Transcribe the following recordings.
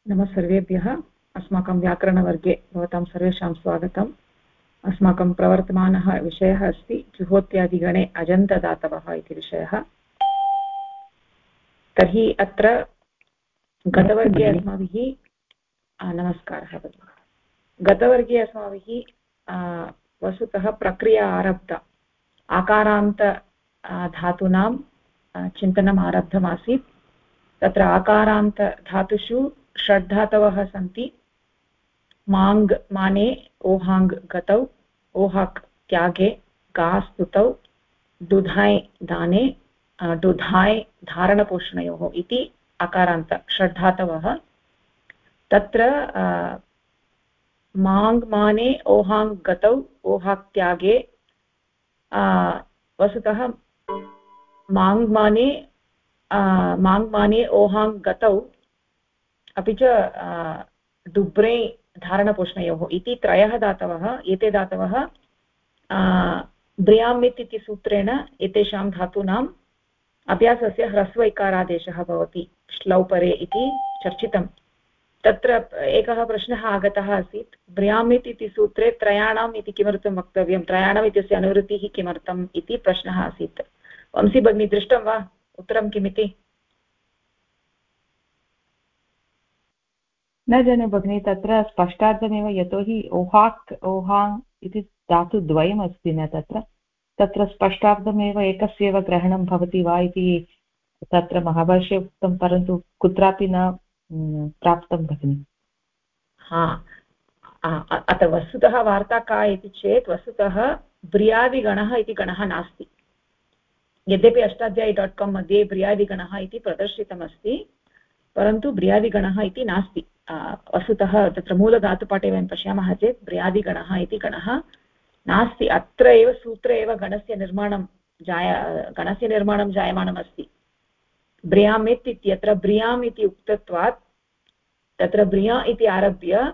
नमः सर्वेभ्यः। अस्माकं व्याकरणवर्गे भवतां सर्वेषां स्वागतम्। अस्माकं प्रवर्तमानः विषयः अस्ति जुहोत्यादिगणे अजन्तदातवः इति विषयः। तर्हि अत्र गतवर्गे अस्माभिः नमस्कारः भगिनि। गतवर्गे अस्माभिः वस्तुतः प्रक्रिया आरब्धा। आकारान्त धातूनां चिन्तनम् आरब्धमासीत्। तत्र आकारान्त धातुषु षड्धातवः सन्ति। माङ् माने ओहाङ् गतौ, ओहाक् त्यागे, गा स्तुतौ, दुधाय् दाने, दुधाय् धारणपोषणयोः इति अकारान्त षड्धातवः। तत्र माङ् माने ओहाङ् गतौ, ओहाक् त्यागे वस्तुतः माङ् माने ओहाङ् गतौ अपि च डुब्रे धारणपोषणयोः इति त्रयः धातवः। एते धातवः ब्रियामित् इति सूत्रेण एतेषां धातूनाम् अभ्यासस्य ह्रस्व इकारादेशः भवति श्लौपरे इति चर्चितम्। तत्र एकः प्रश्नः आगतः आसीत्, ब्रियामित् इति सूत्रे त्रयाणाम् इति किमर्थं वक्तव्यं, त्रयाणाम् इत्यस्य अनुवृत्तिः किमर्थम् इति प्रश्नः आसीत्। वंशी भगिनी दृष्टं वा उत्तरं किमिति? न जाने भगिनि, तत्र स्पष्टार्थमेव, यतोहि ओहाक् ओहाङ् इति धातुद्वयमस्ति न तत्र स्पष्टार्थमेव एकस्यैव ग्रहणं भवति वा इति तत्र महाभाष्ये उक्तं, परन्तु कुत्रापि न प्राप्तं भगिनि। अत्र वस्तुतः वार्ता का इति चेत्, वस्तुतः ब्रियादिगणः इति गणः नास्ति। यद्यपि अष्टाध्यायी.com मध्ये ब्रियादिगणः इति प्रदर्शितमस्ति, परन्तु ब्रियादिगणः इति नास्ति। वस्तुतः तत्र मूलधातुपाठे वयं पश्यामः चेत् ब्रियादिगणः इति गणः नास्ति। अत्र एव सूत्रे एव गणस्य निर्माणं जायमानमस्ति। ब्रियामित् इत्यत्र ब्रियाम् इति उक्तत्वात् तत्र ब्रिया इति आरभ्य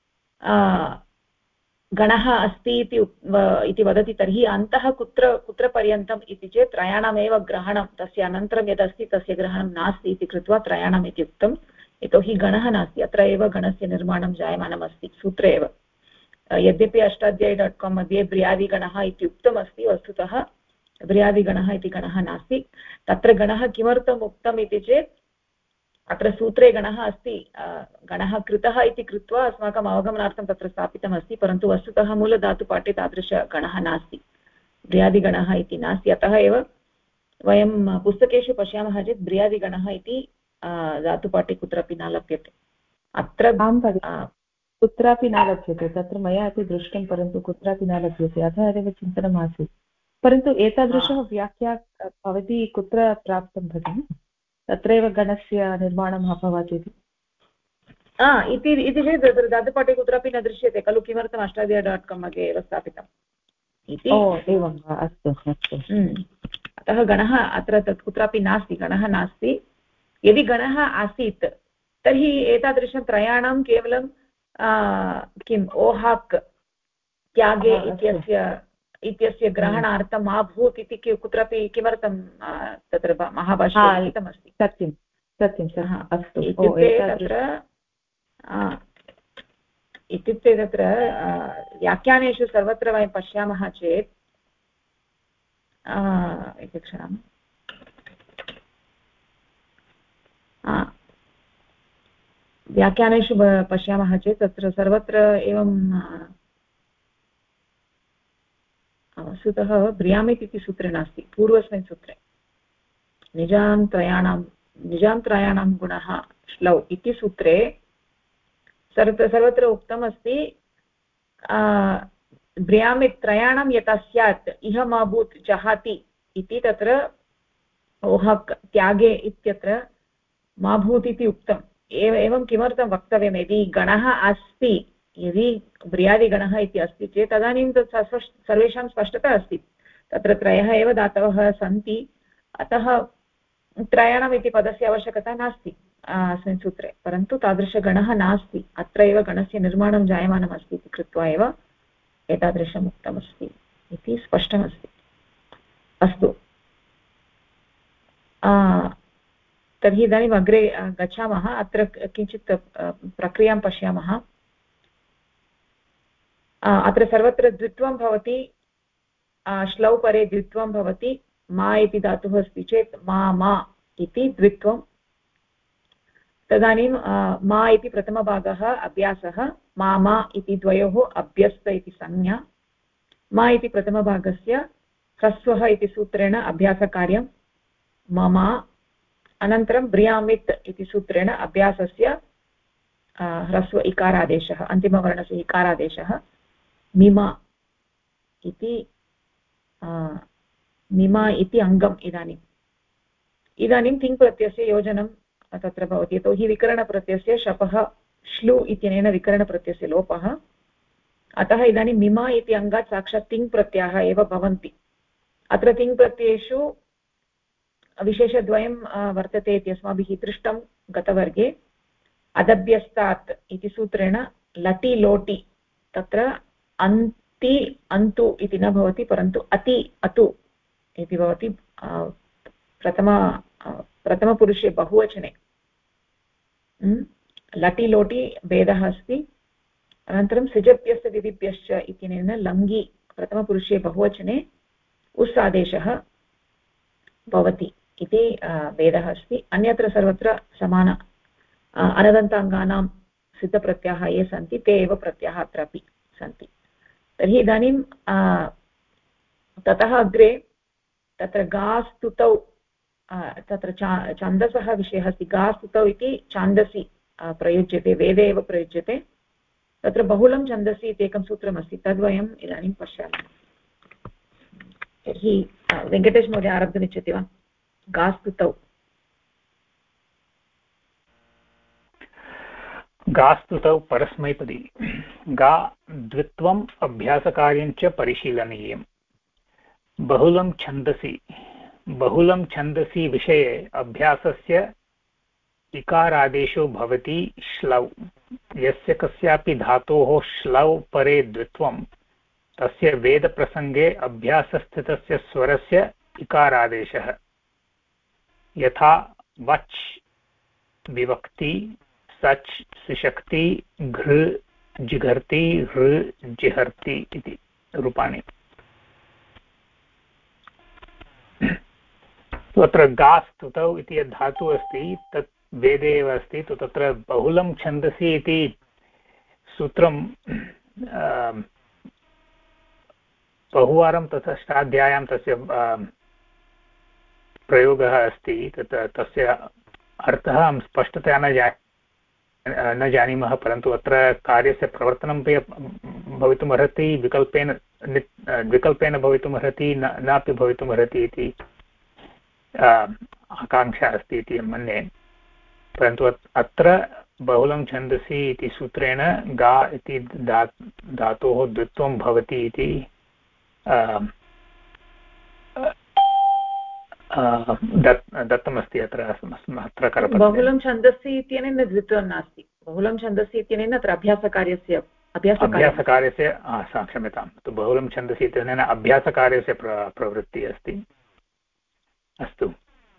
गणः अस्ति इति वदति। तर्हि अन्तः कुत्र पर्यन्तम् इति चेत् त्रयाणामेव ग्रहणं, तस्य अनन्तरं यदस्ति तस्य ग्रहणं नास्ति इति कृत्वा त्रयाणाम् इति उक्तं। यतोहि गणः नास्ति, अत्र एव गणस्य निर्माणं जायमानमस्ति सूत्रे एव। यद्यपि अष्टाध्यायी.com मध्ये ब्रियादिगणः इति उक्तमस्ति, वस्तुतः ब्रियादिगणः इति गणः नास्ति। तत्र गणः किमर्थम् उक्तम् इति चेत्, अत्र सूत्रे गणः अस्ति, गणः कृतः इति कृत्वा अस्माकम् अवगमनार्थं तत्र स्थापितमस्ति, परन्तु वस्तुतः मूलधातुपाठे तादृशगणः नास्ति, ब्रियादिगणः इति नास्ति। अतः एव वयं पुस्तकेषु पश्यामः चेत् ब्रियादिगणः इति धातुपाठे कुत्रापि न लभ्यते। अत्र कुत्रापि न लभ्यते, तत्र मया अपि दृष्टं, परन्तु कुत्रापि न लभ्यते। अतः एव चिन्तनम् आसीत्, परन्तु एतादृशः व्याख्या भवती कुत्र प्राप्तं भगिनि? तत्रैव गणस्य निर्माणम् अभवत् इति चेत् धातुपाठे कुत्रापि न दृश्यते खलु, किमर्थम् अष्टाध्यायी.com मध्ये एव स्थापितम् इति। एवं वा? अस्तु अस्तु। अतः गणः अत्र तत् कुत्रापि नास्ति, गणः नास्ति। यदि गणः आसीत् तर्हि एतादृशं त्रयाणां केवलं किम् ओहाक् त्यागे इत्यस्य ग्रहणार्थम् अभूत् इति कुत्रापि किमर्थं तत्र महाभाष्ये लिखितमस्ति। सत्यं सत्यं अस्तु। इत्युक्ते तत्र व्याख्यानेषु सर्वत्र वयं पश्यामः चेत्, एकक्षणं, व्याख्यानेषु पश्यामः चेत् तत्र सर्वत्र एवं वस्तुतः ब्रियामित् इति सूत्रे नास्ति, पूर्वस्मिन् सूत्रे निजां त्रयाणां गुणः श्लौ इति सूत्रे सर्वत्र उक्तमस्ति, ब्रियामित् त्रयाणां यथा स्यात् इहमभूत् जहाति इति, तत्र ओहक् त्यागे इत्यत्र माभूत् इति उक्तम्। एवं किमर्थं वक्तव्यं, यदि गणः अस्ति, यदि ब्रियादिगणः इति अस्ति चेत् तदानीं तत् सर्वेषां स्पष्टता अस्ति। तत्र त्रयः एव धातवः सन्ति, अतः त्रयाणाम् इति पदस्य आवश्यकता नास्ति अस्मिन् सूत्रे, परन्तु तादृशगणः नास्ति। अत्र एव गणस्य निर्माणं जायमानमस्ति इति कृत्वा एव एतादृशम् उक्तमस्ति इति स्पष्टमस्ति। अस्तु, तर्हि इदानीम् अग्रे गच्छामः। अत्र किञ्चित् प्रक्रियां पश्यामः। अत्र सर्वत्र द्वित्वं भवति, श्लौ परे द्वित्वं भवति। मा इति धातुः अस्ति चेत् मा इति द्वित्वं। तदानीं मा इति प्रथमभागः अभ्यासः, मा इति द्वयोः अभ्यस्त इति संज्ञा। मा इति प्रथमभागस्य ह्रस्वः इति सूत्रेण अभ्यासकार्यं मम। अनन्तरं ब्रियामित् इति सूत्रेण अभ्यासस्य ह्रस्व इकारादेशः, अन्तिमवर्णस्य इकारादेशः मिमा इति अङ्गम्। इदानीं तिङ् प्रत्ययस्य योजनं तत्र भवति, यतोहि विकरणप्रत्ययस्य शपः श्लु इत्यनेन विकरणप्रत्ययस्य लोपः। अतः इदानीं मिमा इति अङ्गात् साक्षात् तिङ् प्रत्ययाः एव भवन्ति। अत्र तिङ् प्रत्ययेषु विशेषद्वयं वर्तते इति अस्माभिः दृष्टं गतवर्गे। अदभ्यस्तात् इति सूत्रेण लटि लोटि, तत्र अन्ति अन्तु इति न भवति, परन्तु अति अतु इति भवति प्रथमपुरुषे बहुवचने। लटि लोटि भेदः अस्ति। अनन्तरं सिजभ्यश्च दिदिभ्यश्च इत्यनेन लङ्गि प्रथमपुरुषे बहुवचने उस् आदेशः भवति इति भेदः अस्ति। अन्यत्र सर्वत्र समान अनदन्ताङ्गानां सिद्धप्रत्ययाः ये सन्ति ते एव प्रत्ययाः अत्रापि सन्ति। तर्हि इदानीं ततः अग्रे तत्र गास्तुतौ तत्र छन्दसः विषयः अस्ति। गास्तुतौ इति छान्दसि प्रयुज्यते, वेदे एव प्रयुज्यते। तत्र बहुलं छन्दसि इति एकं सूत्रमस्ति, तद्वयम् इदानीं पश्यामः। तर्हि वेङ्कटेश महोदय आरब्धुमिच्छति वा? गास्तुतौ। गास्तुतौ परस्मैपदी। गा द्वित्वम् अभ्यासकार्यं च परिशीलनीयम्। बहुलं छन्दसि विषये अभ्यासस्य इकारादेशो भवति श्लौ। यस्य कस्यापि धातोः श्लौ परे द्वित्वं तस्य वेदप्रसङ्गे अभ्यासस्थितस्य स्वरस्य इकारादेशः। यथा वच् विवक्ति, सच् सिशक्ति, घृ जिघर्ति, हृ जिहर्ति इति रूपाणि। तत्र गास्तुतौ इति यद् धातुः अस्ति तत् वेदे एव अस्ति। तत्र बहुलं छन्दसि इति सूत्रं बहुवारं तत्र अष्टाध्याय्यां तस्य प्रयोगः अस्ति। तस्य अर्थः अहं स्पष्टतया न जानीमः, परन्तु अत्र कार्यस्य प्रवर्तनं भवितुमर्हति, विकल्पेन भवितुमर्हति, नापि भवितुमर्हति इति आकाङ्क्षा अस्ति इति मन्ये। परन्तु अत्र बहुलं छन्दसि इति सूत्रेण गा इति धातोः द्वित्वं भवति इति दत्तमस्ति अत्र करपत्रे। बहुलं छन्दसि इत्यनेन द्वित्वं नास्ति। बहुलं छन्दसि इत्यनेन अत्र अभ्यासकार्यस्य क्षम्यतां, बहुलं छन्दसि इत्यनेन अभ्यासकार्यस्य प्रवृत्तिः अस्ति। अस्तु,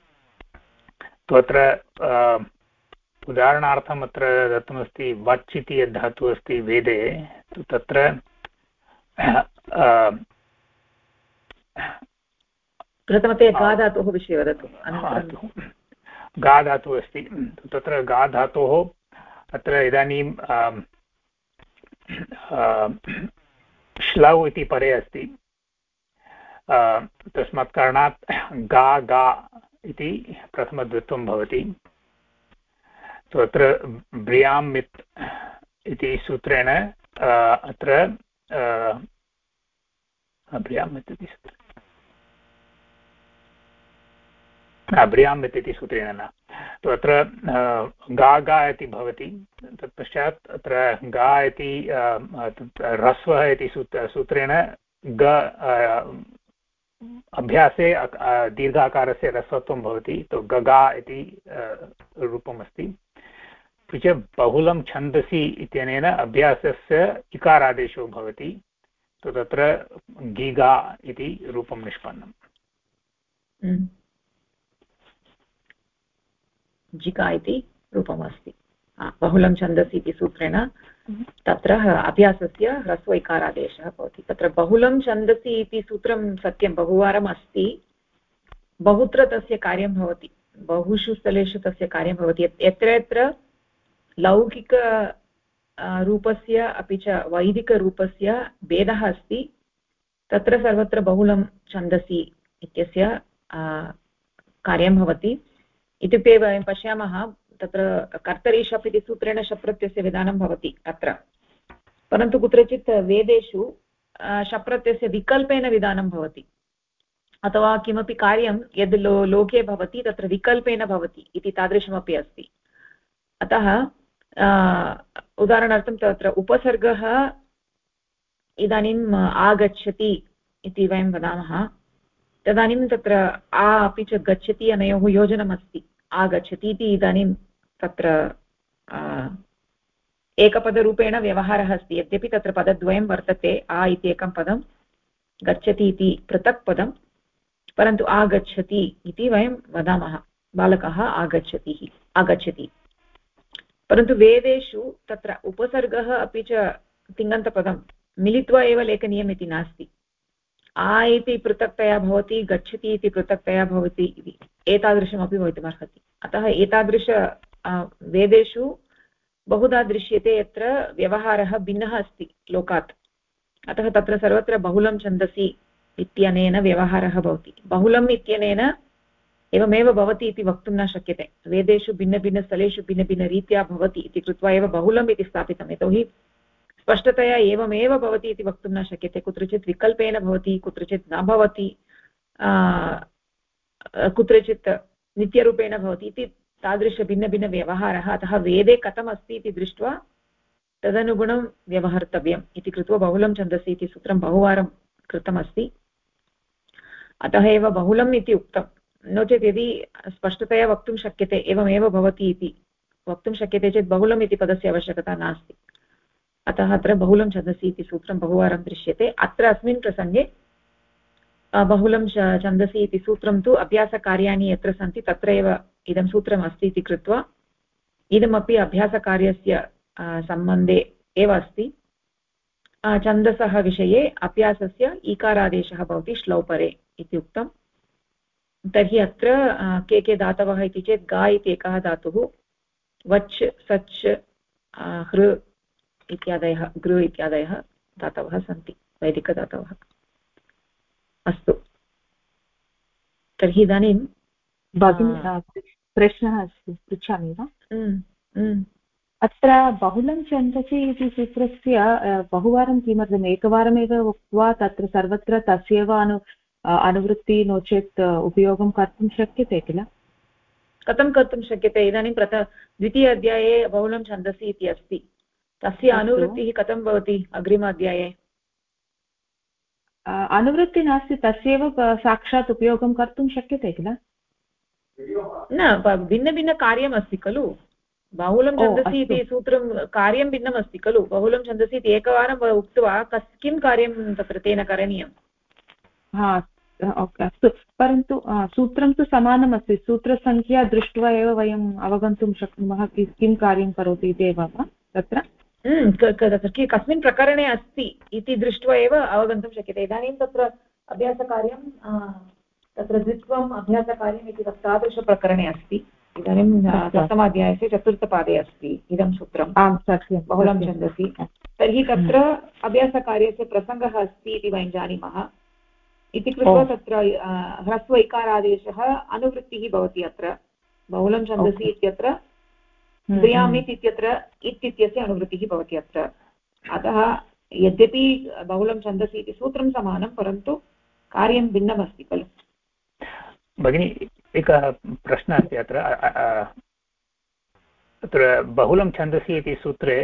अत्र उदाहरणार्थम् अत्र दत्तमस्ति वच् इति यद् धातुः अस्ति वेदे, तत्र प्रथमतया गा धातोः विषये वदतु। गा धातुः अस्ति, तत्र गा धातोः अत्र इदानीं श्लौ इति परे अस्ति। तस्मात् कारणात् गा इति प्रथमद्वित्वं भवति। अत्र ब्रियामित् इति सूत्रेण अत्र ब्रियामित् इति सूत्रेण ब्रियामित् इति सूत्रेण न, अत्र गा इति भवति। तत्पश्चात् अत्र गा इति ह्रस्वः इति सूत्रेण ग अभ्यासे दीर्घाकारस्य ह्रस्वत्वं भवति, तो गगा इति रूपमस्ति। अपि च बहुलं छन्दसि इत्यनेन अभ्यासस्य इकारादेशो भवति, तो तत्र गीगा इति रूपं निष्पन्नम्। जिका इति रूपमस्ति। बहुलं छन्दसि इति सूत्रेण तत्र अभ्यासस्य ह्रस्व इकारादेशः भवति। तत्र बहुलं छन्दसि इति सूत्रं सत्यं बहुवारम् अस्ति, बहुत्र तस्य कार्यं भवति, बहुषु स्थलेषु तस्य कार्यं भवति। यत्र यत्र लौकिक रूपस्य अपि च वैदिकरूपस्य भेदः अस्ति तत्र सर्वत्र बहुलं छन्दसि इत्यस्य कार्यं भवति। इत्युक्ते वयं पश्यामः तत्र कर्तरि शप् इति सूत्रेण शप् प्रत्ययस्य विधानं भवति अत्र, परन्तु कुत्रचित् वेदेषु शप् प्रत्ययस्य विकल्पेन विधानं भवति, अथवा किमपि कार्यं यद् लोके भवति तत्र विकल्पेन भवति इति तादृशमपि अस्ति। अतः उदाहरणार्थं तत्र उपसर्गः इदानीम् आगच्छति इति वयं वदामः, तदानीं तत्र आ अपि च गच्छति अनयोः योजनमस्ति। आगच्छति इति इदानीं तत्र एकपदरूपेण व्यवहारः अस्ति, यद्यपि तत्र पदद्वयं वर्तते, आ इति एकं पदं, गच्छति इति पृथक् पदं, परन्तु आगच्छति इति वयं वदामः, बालकः आगच्छति। परन्तु वेदेषु तत्र उपसर्गः अपि च तिङन्तपदं मिलित्वा एव लेखनीयम् इति नास्ति। आ इति पृथक्तया भवति, गच्छति इति पृथक्तया भवति इति एतादृशमपि भवितुमर्हति। अतः एतादृश वेदेषु बहुधा दृश्यते यत्र व्यवहारः भिन्नः अस्ति लोकात्, अतः तत्र सर्वत्र बहुलं छन्दसि इत्यनेन व्यवहारः भवति। बहुलम् इत्यनेन एवमेव भवति इति वक्तुं न शक्यते, वेदेषु भिन्नभिन्नस्थलेषु भिन्नभिन्नरीत्या भवति इति कृत्वा एव बहुलम् इति स्थापितं, यतोहि स्पष्टतया एवमेव भवति इति वक्तुं न शक्यते। कुत्रचित् विकल्पेन भवति, कुत्रचित् न भवति, कुत्रचित् नित्यरूपेण भवति इति तादृशभिन्नभिन्नव्यवहारः। अतः वेदे कथम् अस्ति इति दृष्ट्वा तदनुगुणं व्यवहर्तव्यम् इति कृत्वा बहुलं छन्दसि इति सूत्रं बहुवारं कृतमस्ति। अतः एव बहुलम् इति उक्तं। नो चेत् यदि स्पष्टतया वक्तुं शक्यते एवमेव भवति इति वक्तुं शक्यते चेत् बहुलम् इति पदस्य आवश्यकता नास्ति। अतः अत्र बहुलं छन्दसि इति सूत्रं बहुवारं दृश्यते। अत्र अस्मिन् प्रसङ्गे बहुलं छन्दसि इति सूत्रं तु अभ्यासकार्याणि यत्र सन्ति तत्र एव इदं सूत्रम् अस्ति इति कृत्वा इदमपि अभ्यासकार्यस्य सम्बन्धे एव अस्ति। छन्दसः विषये अभ्यासस्य ईकारादेशः भवति श्लौपरे इति उक्तं। तर्हि अत्र के धातवः इति चेत् गा इति एकः धातुः, वच् सच् हृ इत्यादयः गृ इत्यादयः धातवः सन्ति, वैदिकधातवः। अस्तु, तर्हि इदानीं प्रश्नः अस्ति, पृच्छामि वा? अत्र बहुलं छन्दसि इति सूत्रस्य बहुवारं किमर्थम् एकवारमेव उक्त्वा तत्र सर्वत्र तस्यैव अनुवृत्ति नो चेत् उपयोगं कर्तुं शक्यते किल? कथं कर्तुं शक्यते? इदानीं द्वितीय अध्याये बहुलं छन्दसि इति अस्ति, तस्य अनुवृत्तिः कथं भवति? अग्रिम अध्याये अनुवृत्तिः नास्ति, तस्यैव साक्षात् उपयोगं कर्तुं शक्यते किल? न, भिन्नभिन्नकार्यम् अस्ति खलु। बहुलं छन्दसि इति सूत्रं कार्यं भिन्नम् अस्ति खलु। बहुलं छन्दसि इति एकवारम् उक्त्वा किं कार्यं तत्र तेन करणीयम्? अस्तु, परन्तु सूत्रं तु समानम् अस्ति, सूत्रसङ्ख्या दृष्ट्वा एव वयम् अवगन्तुं शक्नुमः किं कार्यं करोति इति एव वा तत्र? कस्मिन् प्रकरणे अस्ति इति दृष्ट्वा एव अवगन्तुं शक्यते। इदानीं तत्र अभ्यासकार्यं तत्र द्वित्वम् अभ्यासकार्यम् इति तादृशप्रकरणे अस्ति। इदानीं सप्तमाध्यायस्य चतुर्थपादे अस्ति इदं सूत्रं, बहुलं छन्दसि। तर्हि तत्र अभ्यासकार्यस्य प्रसङ्गः अस्ति इति वयं जानीमः इति कृत्वा तत्र ह्रस्व इकारादेशः अनुवृत्तिः भवति। अत्र बहुलं छन्दसि इत्यत्र द्व्यामित् इत्यत्र इत् इत्यस्य अनुवृत्तिः भवति अत्र। अतः यद्यपि बहुलं छन्दसि इति सूत्रं समानं, परन्तु कार्यं भिन्नमस्ति खलु। भगिनी, एकः प्रश्नः अस्ति अत्र। अत्र बहुलं छन्दसि इति सूत्रे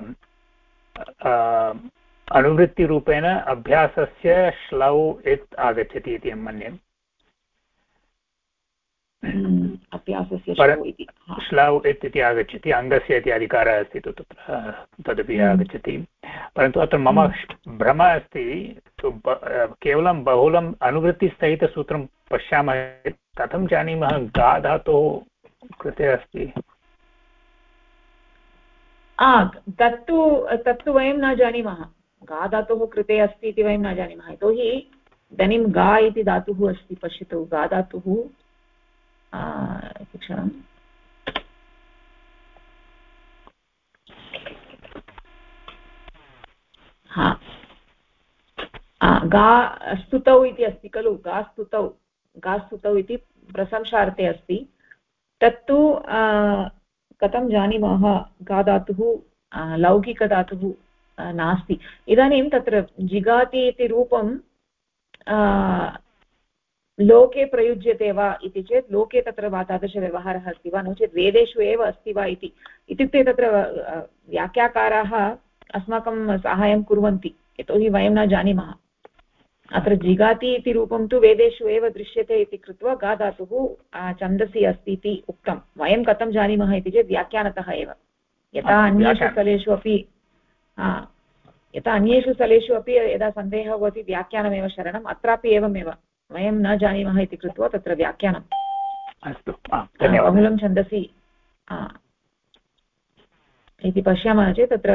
अनुवृत्तिरूपेण अभ्यासस्य श्लौ इत् आगच्छति इति अहं मन्ये। अभ्यासस्य श्लौ इति आगच्छति, अङ्गस्य इति अधिकारः अस्ति तु तत्र, तदपि आगच्छति। परन्तु अत्र मम भ्रमः अस्ति, केवलं बहुलम् अनुवृत्तिसहितसूत्रं पश्यामः, कथं जानीमः गा धातोः कृते अस्ति। तत्तु वयं न जानीमः। गा धातुः कृते अस्ति इति वयं न जानीमः, यतोहि इदानीं गा इति धातुः अस्ति। पश्यतु, गा धातुः क्षणं गा स्तुतौ इति अस्ति खलु। गा स्तुतौ इति प्रशंसार्थे अस्ति। तत्तु कथं जानीमः, गा धातुः लौकिकधातुः नास्ति। इदानीं तत्र जिगाति इति रूपं लोके प्रयुज्यते वा इति चेत् लोके तत्र तादृशव्यवहारः अस्ति वा, नो चेत् वेदेषु एव अस्ति वा इत्युक्ते तत्र व्याख्याकाराः अस्माकं साहाय्यं कुर्वन्ति, यतोहि वयं न जानीमः। अत्र जिगाति इति रूपं तु वेदेषु एव दृश्यते इति कृत्वा गा धातुः छन्दसि अस्ति इति उक्तं। वयं कथं जानीमः इति चेत् व्याख्यानतः एव। यथा अन्येषु स्थलेषु अपि यदा सन्देहः भवति व्याख्यानमेव शरणम्, अत्रापि एवमेव। वयं न जानीमः इति कृत्वा तत्र व्याख्यानम्। अस्तु, धन्यवादः। बहुलं छन्दसि इति पश्यामः चेत् तत्र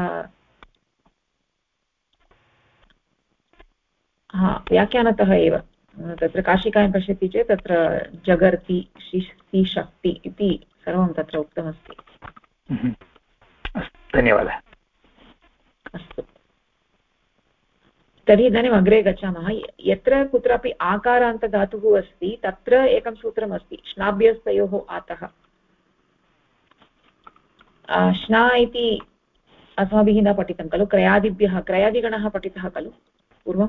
व्याख्यानतः एव। तत्र काशिकायां पश्यति चेत् तत्र जगर्ति, शिष्टि, शक्ति इति सर्वं तत्र उक्तमस्ति। धन्यवादः। अस्तु, तर्हि इदानीम् अग्रे गच्छामः। यत्र कुत्रापि आकारान्तधातुः अस्ति तत्र एकं सूत्रमस्ति, श्नाभ्यस्तयोः आतः। श्ना इति अस्माभिः न पठितं खलु, क्रयादिगणः पठितः खलु पूर्वं।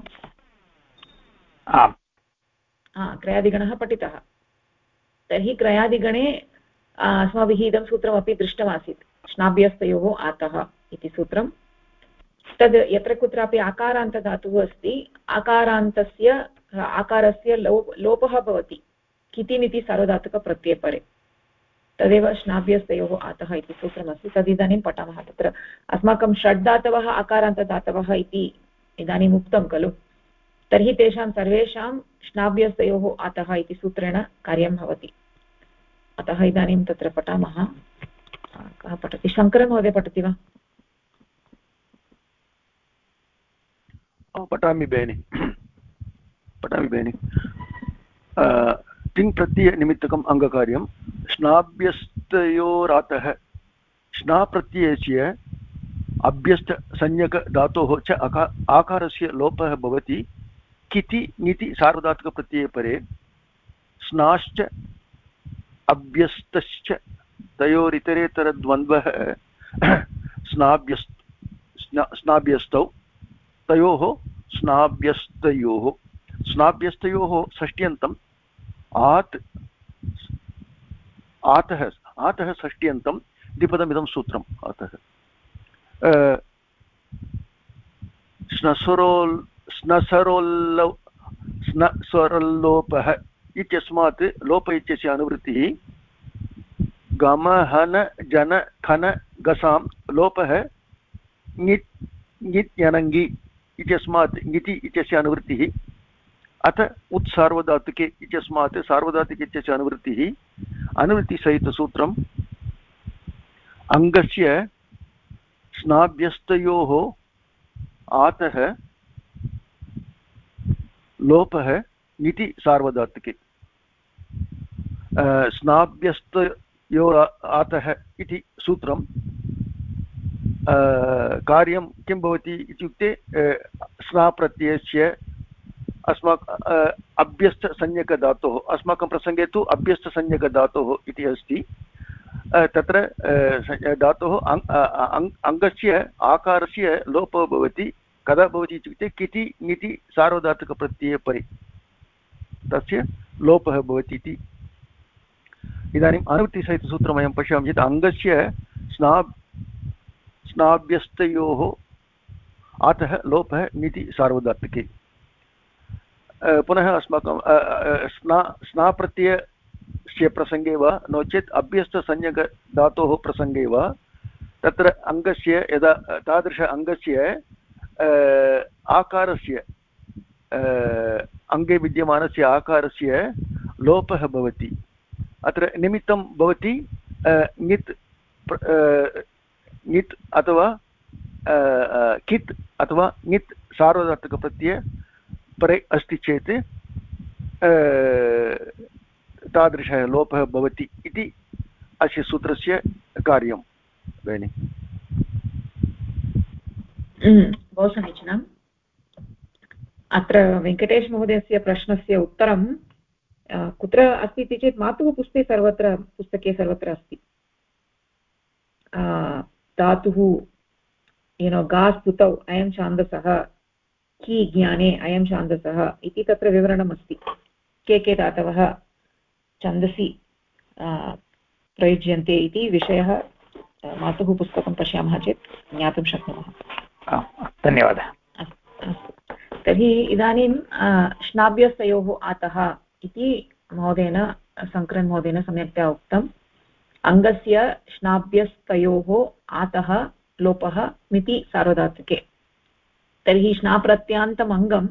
क्रयादिगणः पठितः। तर्हि क्रयादिगणे अस्माभिः इदं सूत्रमपि दृष्टमासीत्, श्नाभ्यस्तयोः आतः इति सूत्रं। तद् यत्र कुत्रापि आकारान्तधातुः अस्ति, आकारस्य लोपः भवति कितिमिति सार्वधातुकप्रत्ययपरे, तदेव श्नाभ्यस्तयोः आतः इति सूत्रमस्ति। तदिदानीं पठामः। तत्र अस्माकं षड्धातवः आकारान्तधातवः इति इदानीम् उक्तं खलु, तर्हि तेषां सर्वेषां श्नाभ्यस्तयोः आतः इति सूत्रेण कार्यं भवति। अतः इदानीं तत्र पठामः। कः पठति? शङ्करमहोदय पठति वा? पठामि भगिनि। तिङ् प्रत्ययनिमित्तकम् अङ्गकार्यं श्नाभ्यस्तयोरातः। श्ना प्रत्ययस्य अभ्यस्तसंज्ञकधातोः च आकारस्य लोपः भवति किति ङिति सार्वधातुकप्रत्यये परे। स्नाश्च अभ्यस्तश्च तयोरितरेतरद्वन्द्वः स्नाभ्यस्तौ तयोः स्नाभ्यस्तयोः षष्ट्यन्तम् आतः षष्ट्यन्तं द्विपदमिदं सूत्रम्। आतः स्नसरोल्लोपः इत्यस्मात् लोप इत्यस्य अनुवृत्तिः गमहन जन खन गसां लोपः ङित्यनङ्गि इत्यस्मात् ङिति इत्यस्य अनुवृत्तिः। अथ उत्सार्वधातुके इत्यस्मात् सार्वधातुके इत्यस्य अनुवृत्तिसहितसूत्रम् अङ्गस्य स्नाभ्यस्तयोः आतः लोपः ङिति सार्वधातुके। स्नाभ्यस्तयोः आतः इति सूत्रं कार्यं किं भवति इत्युक्ते स्नाप्रत्ययस्य अभ्यस्तसंज्ञकधातोः, अस्माकं प्रसङ्गे तु अभ्यस्तसंज्ञकधातोः इति अस्ति। तत्र धातोः अङ्गस्य आकारस्य लोपः भवति। कदा भवति इत्युक्ते किति ङिति सार्वधातुकप्रत्यये परे तस्य लोपः भवति इति। इदानीम् अनुवृत्तिसहितसूत्रं वयं पश्यामः चेत् अङ्गस्य स्नाभ्यस्तयोः आतः लोपः ङिति सार्वधातुके। पुनः अस्माकं स्नाप्रत्ययस्य प्रसङ्गे वा नो चेत् अभ्यस्तसंज्ञकधातोः प्रसङ्गे वा तत्र अङ्गस्य यदा तादृश अङ्गस्य आकारस्य अङ्गे विद्यमानस्य आकारस्य लोपः भवति। अत्र निमित्तं भवति ङित् ङित् अथवा कित् अथवा ङित् सार्वधातुकप्रत्यय परे अस्ति चेत् तादृशः लोपः भवति इति अस्य सूत्रस्य कार्यं भगिनि। बहु समीचीनम्। अत्र वेङ्कटेशमहोदयस्य प्रश्नस्य उत्तरं कुत्र अस्ति इति चेत् मातुः पुस्तके सर्वत्र अस्ति। धातुः गा स्तुतौ अयं छान्दसः, की ज्ञाने अयं छान्दसः इति तत्र विवरणमस्ति। के धातवः छन्दसि प्रयुज्यन्ते इति विषयः मातुः पुस्तकं पश्यामः चेत् ज्ञातुं शक्नुमः। धन्यवादः। अस्तु, तर्हि इदानीं श्नाभ्यस्तयोः आतः इति महोदयेन शङ्करन् महोदयेन सम्यक्तया उक्तम्। अङ्गस्य श्नाभ्यस्तयोः आतः लोपः मिति सार्वधातुके। तर्हि श्नाप्रत्यान्तम् अङ्गम्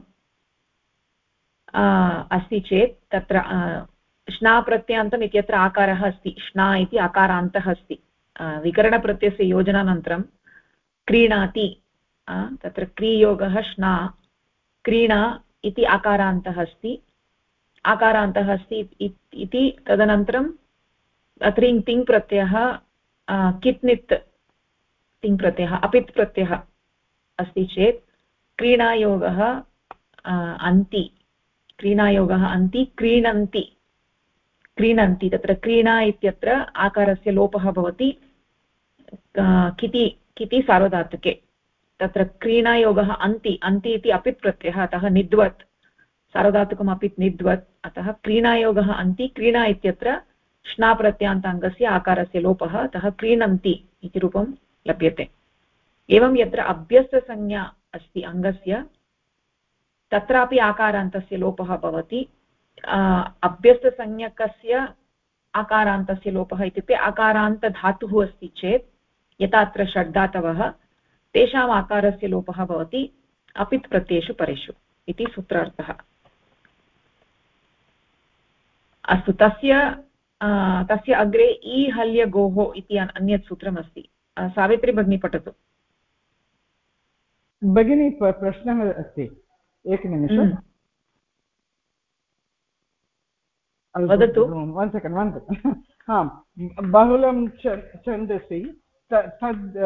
अस्ति चेत् तत्र श्नाप्रत्यान्तम् इत्यत्र आकारः अस्ति, श्ना इति आकारान्तः अस्ति। विकरणप्रत्ययस्य योजनानन्तरं क्रीणाति, तत्र क्रियोगः श्ना, क्रीणा इति आकारान्तः अस्ति, इति तदनन्तरं अत्र तिङ् प्रत्ययः कित्नित् तिङ् प्रत्ययः अपित् प्रत्ययः अस्ति चेत् क्रीणायोगः अन्ति, क्रीणन्ति तत्र क्रीणा इत्यत्र आकारस्य लोपः भवति किति सार्वधातुके। तत्र क्रीणायोगः अन्ति इति अपित् प्रत्ययः, अतः निद्वत् सार्वधातुकम् अपित् निद्वत्, अतः क्रीणायोगः अन्ति, क्रीणा इत्यत्र श्ना प्रत्यान्ताङ्गस्य आकारस्य लोपः, अतः क्रीणन्ति इति रूपं लभ्यते। एवं यत्र अभ्यस्तसंज्ञा अस्ति अङ्गस्य तत्रापि आकारान्तस्य लोपः भवति। अभ्यस्तसंज्ञकस्य आकारान्तस्य लोपः इत्युक्ते आकारान्तधातुः अस्ति चेत् यथा अत्र षड्धातवः तेषाम् आकारस्य लोपः भवति अपित् प्रत्ययेषु परेषु इति सूत्रार्थः। अस्तु, तस्य अग्रे ईहल्यगोः इति अन्यत् सूत्रमस्ति। सावित्री भगिनी पठतु। भगिनी प्रश्नः अस्ति, एकनिमिषम्। वदतु। One second. हा, बहुलं छन्दसि तद्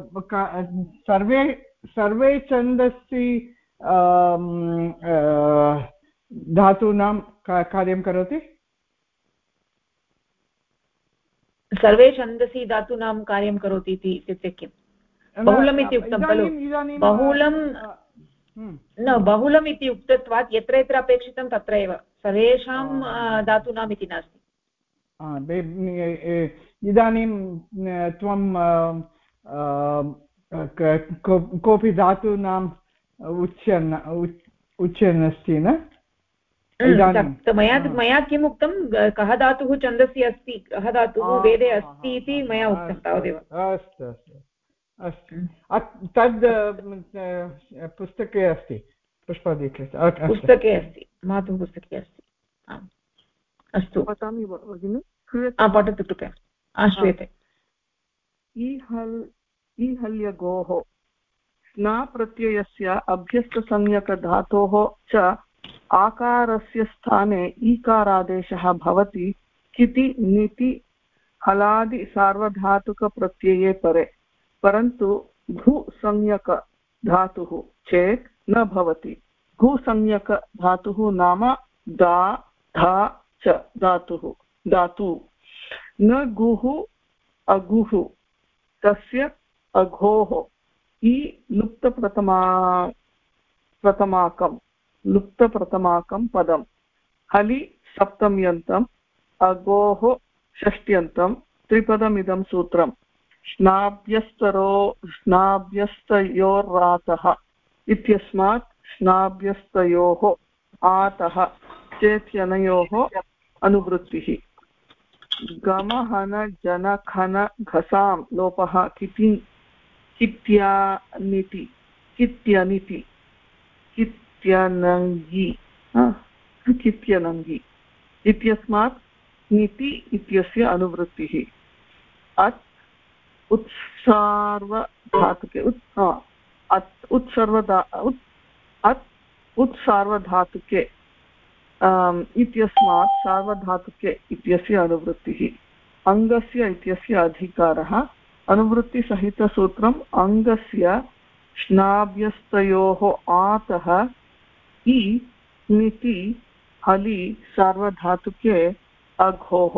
सर्वे छन्दसि धातूनां कार्यं करोति। सर्वे छन्दसि धातूनां कार्यं करोति इत्युक्ते किम्? बहुलम् इति उक्तं खलु। बहुलम् इति उक्तत्वात् यत्र यत्र अपेक्षितं तत्र एव, सर्वेषां धातूनाम् इति नास्ति। इदानीं त्वं कोऽपि धातूनाम् उच्यन् अस्ति न? मया किम् उक्तं, कः धातुः छन्दसि अस्ति, कः धातुः वेदे अस्ति इति मया उक्तं, तावदेव। अस्तु अस्तु अस्तु, तद् पुस्तके अस्ति, पुष्पादीक्षितः पुस्तके अस्ति, मातुः पुस्तके अस्ति। अस्तु, पठामि भगिनि, पठतु कृपया। श्रूयते। ईहल्यगोः स्ना प्रत्ययस्य अभ्यस्तसंज्ञकधातोः च आकारस्य स्थाने ईकारादेशः भवति किति निति हलादि सार्वधातुकप्रत्यये परे, परन्तु घुसंज्ञक धातुः चेत् न भवति। घुसंज्ञक धातुः नाम दा धा च धातु न गुः अगुः, तस्य अघोः ई लुप्तप्रथमाकं पदम्। हलि सप्तम्यन्तम्, अगोः षष्ट्यन्तं, त्रिपदमिदं सूत्रम्। स्नाभ्यस्तयोरातः इत्यस्मात् स्नाभ्यस्तयोः आतः चेत्यनयोः अनुवृत्तिः। गमहन जनखन घसां लोपः कित्यनङ्गी इत्यस्मात् नीति इत्यस्य अनुवृत्तिः अत् उत्सार्वधातुके उत्सार्वधातुके इत्यस्मात् सार्वधातुके इत्यस्य अनुवृत्तिः अङ्गस्य इत्यस्य अधिकारः अनुवृत्तिसहितसूत्रम् अङ्गस्य श्नाभ्यस्तयोः आतः इ ङिति हलि सार्वधातुके अघोः।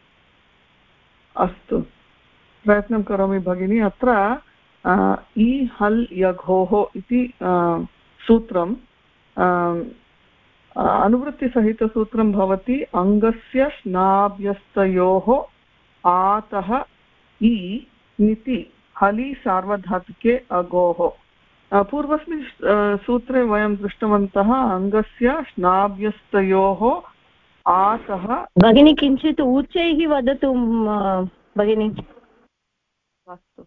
अस्तु प्रयत्नं करोमि भगिनी। अत्र इ हल् यघोः इति सूत्रं अनुवृत्तिसहितसूत्रं भवति अङ्गस्य श्नाभ्यस्तयोः आतः इ ङिति हलि सार्वधातुके अघोः। पूर्वस्मिन् सूत्रे वयं दृष्टवन्तः अङ्गस्य श्नाभ्यस्तयोः आतः। भगिनी किञ्चित् उच्चैः वदतु भगिनी। अस्तु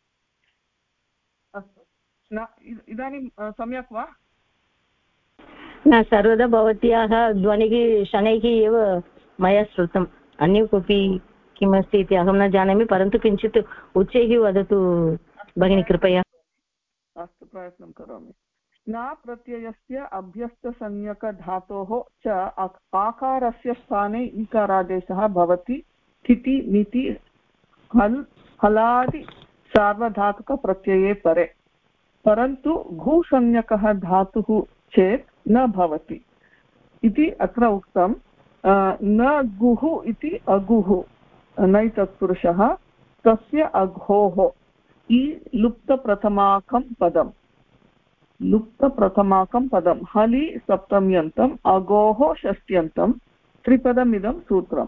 अस्तु इदानीं सम्यक् वा? न सर्वदा भवत्याः ध्वनिः शनैः एव मया श्रुतम्। अन्य कोऽपि किमस्ति इति अहं न जानामि, परन्तु किञ्चित् उच्चैः वदतु भगिनी कृपया। अस्तु प्रयत्नं करोमि। स्ना प्रत्ययस्य अभ्यस्तसंज्ञकधातोः च आकारस्य स्थाने ईकारादेशः भवति थिति नीति हल् हलादि सार्वधातुकप्रत्यये परे, परन्तु घुसंज्ञकः धातुः चेत् न भवति इति अत्र उक्तं। न गुः इति अगुः नै तत्पुरुषः तस्य अघोः इ लुप्तप्रथमाकं पदं हलि सप्तम्यन्तम् अगोः षष्ट्यन्तं त्रिपदमिदं सूत्रम्।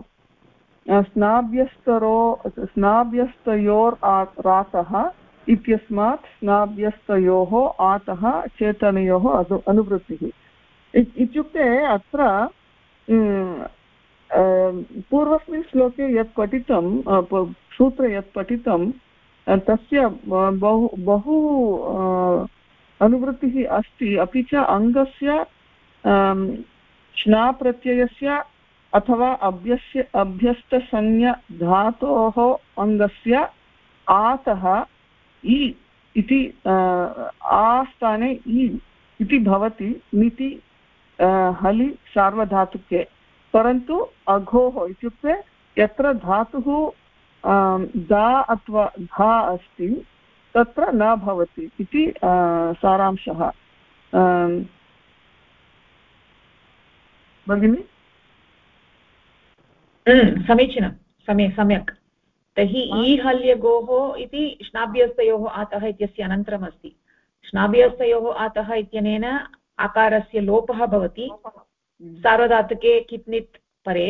स्नाभ्यस्तयोरातः इत्यस्मात् स्नाभ्यस्तयोः आतः चेतनयोः अनुवृत्तिः इत्युक्ते अत्र पूर्वस्मिन् श्लोके यत् पठितं सूत्रे यत् पठितं तस्य बहु अनुवृत्तिः अस्ति। अपि च अङ्गस्य श्नाप्रत्ययस्य अथवा अभ्यस्तसंज्ञधातोः अङ्गस्य आतः इ इति आस्थाने इ इति भवति नीति हलि सार्वधातुके, परन्तु अघोः इत्युक्ते यत्र धातुः दा अथवा घा अस्ति तत्र न भवति इति सारांशः। भगिनि समीचीनं, सम्यक्। तर्हि ईहल्यगोः इति श्नाभ्यस्तयोः आतः इत्यस्य अनन्तरम् अस्ति। श्नाभ्यस्तयोः आतः इत्यनेन आकारस्य लोपः भवति सार्वधातुके कित्नित् परे।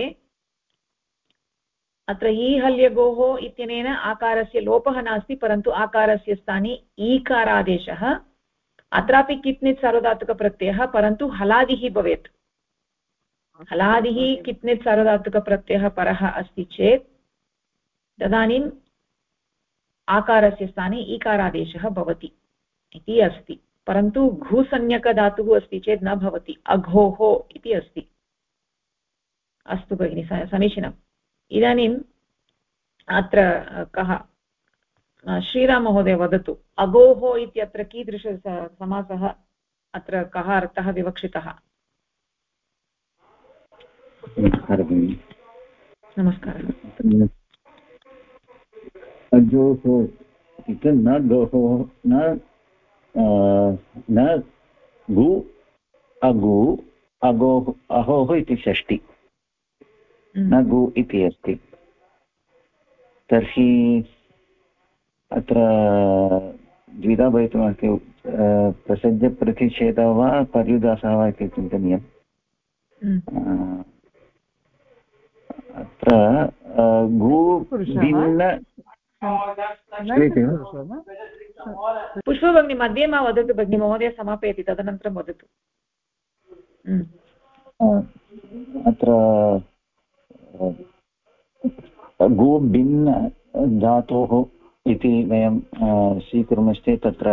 अत्र ईहल्यगोः इत्यनेन आकारस्य लोपः नास्ति, परन्तु आकारस्य स्थाने ईकारादेशः। अत्रापि कित्नित् सार्वधातुकप्रत्ययः, परन्तु हलादिः भवेत्। हलादिः कित्नित् सार्वधातुकप्रत्ययः परः अस्ति चेत् तदानीम् आकारस्य स्थाने ईकारादेशः भवति इति अस्ति, परन्तु घुसंज्ञकधातुः अस्ति चेत् न भवति, अघोः इति अस्ति। अस्तु भगिनि, समीचीनम्। इदानीम् अत्र कः श्रीराममहोदय वदतु, अघोः इत्यत्र कीदृश समासः, अत्र कः अर्थः विवक्षितः? नमस्कारः। अजोः इति न गोः न गु अगु अगोः अहोः इति षष्टि, न गु इति अस्ति। तर्हि अत्र द्विधा भवितुमस्ति, प्रसज्यप्रतिषेधः वा पर्युदासः वा इति चिन्तनीयम्। अत्र गु भिन्न पुष्पभगिनी मध्ये मा वदतु भगिनी, महोदय समापयति तदनन्तरं वदतु। अत्र गु भिन्न धातोः इति वयं स्वीकुर्मश्चेत् तत्र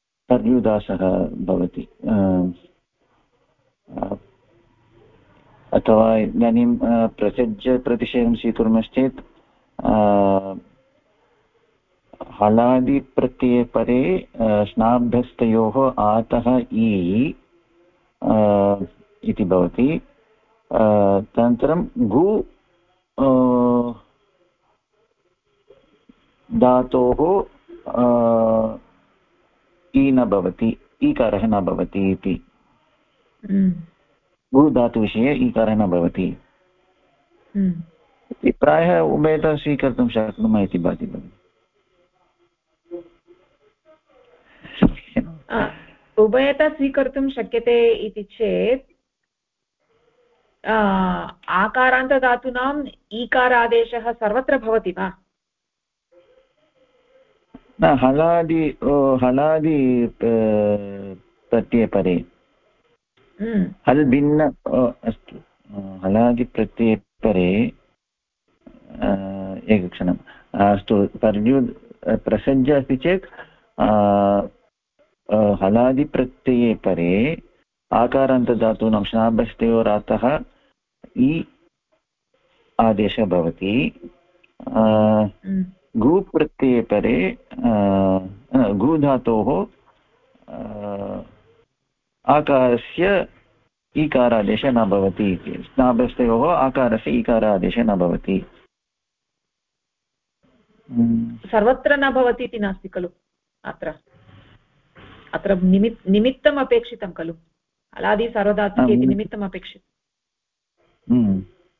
पर्युदासः भवति। अथवा इदानीं प्रसज्यप्रतिषेधं स्वीकुर्मश्चेत् हलादिप्रत्यये परे स्नाभ्यस्तयोः आतः इ इति भवति। तदनन्तरं गु धातोः इ न भवति, ईकारः न भवति इति। गु धातुविषये ईकारः न भवति। प्रायः उभयतः स्वीकर्तुं शक्नुमः इति भाति भगिनि। उभयतः स्वीकर्तुं शक्यते इति चेत् आकारान्तधातूनाम् ईकारादेशः सर्वत्र भवति वा? न, हलादि प्रत्ययपरे हल् भिन्न अस्तु, हलादिप्रत्ययपरे एकक्षणम् अस्तु। प्रसज्य अस्ति चेत् हलादिप्रत्यये परे आकारान्तधातूनां श्नाभस्तयोरातः इ आदेशः भवति। गु प्रत्यये परे गु धातोः आकारस्य ईकारादेशः न भवति इति। स्नाभस्तयोः आकारस्य ईकारादेशः न भवति। सर्वत्र न भवति इति नास्ति खलु। अत्र निमित्तम् अपेक्षितं खलु। हलादि सार्वधातुके इति निमित्तम् अपेक्षितम्।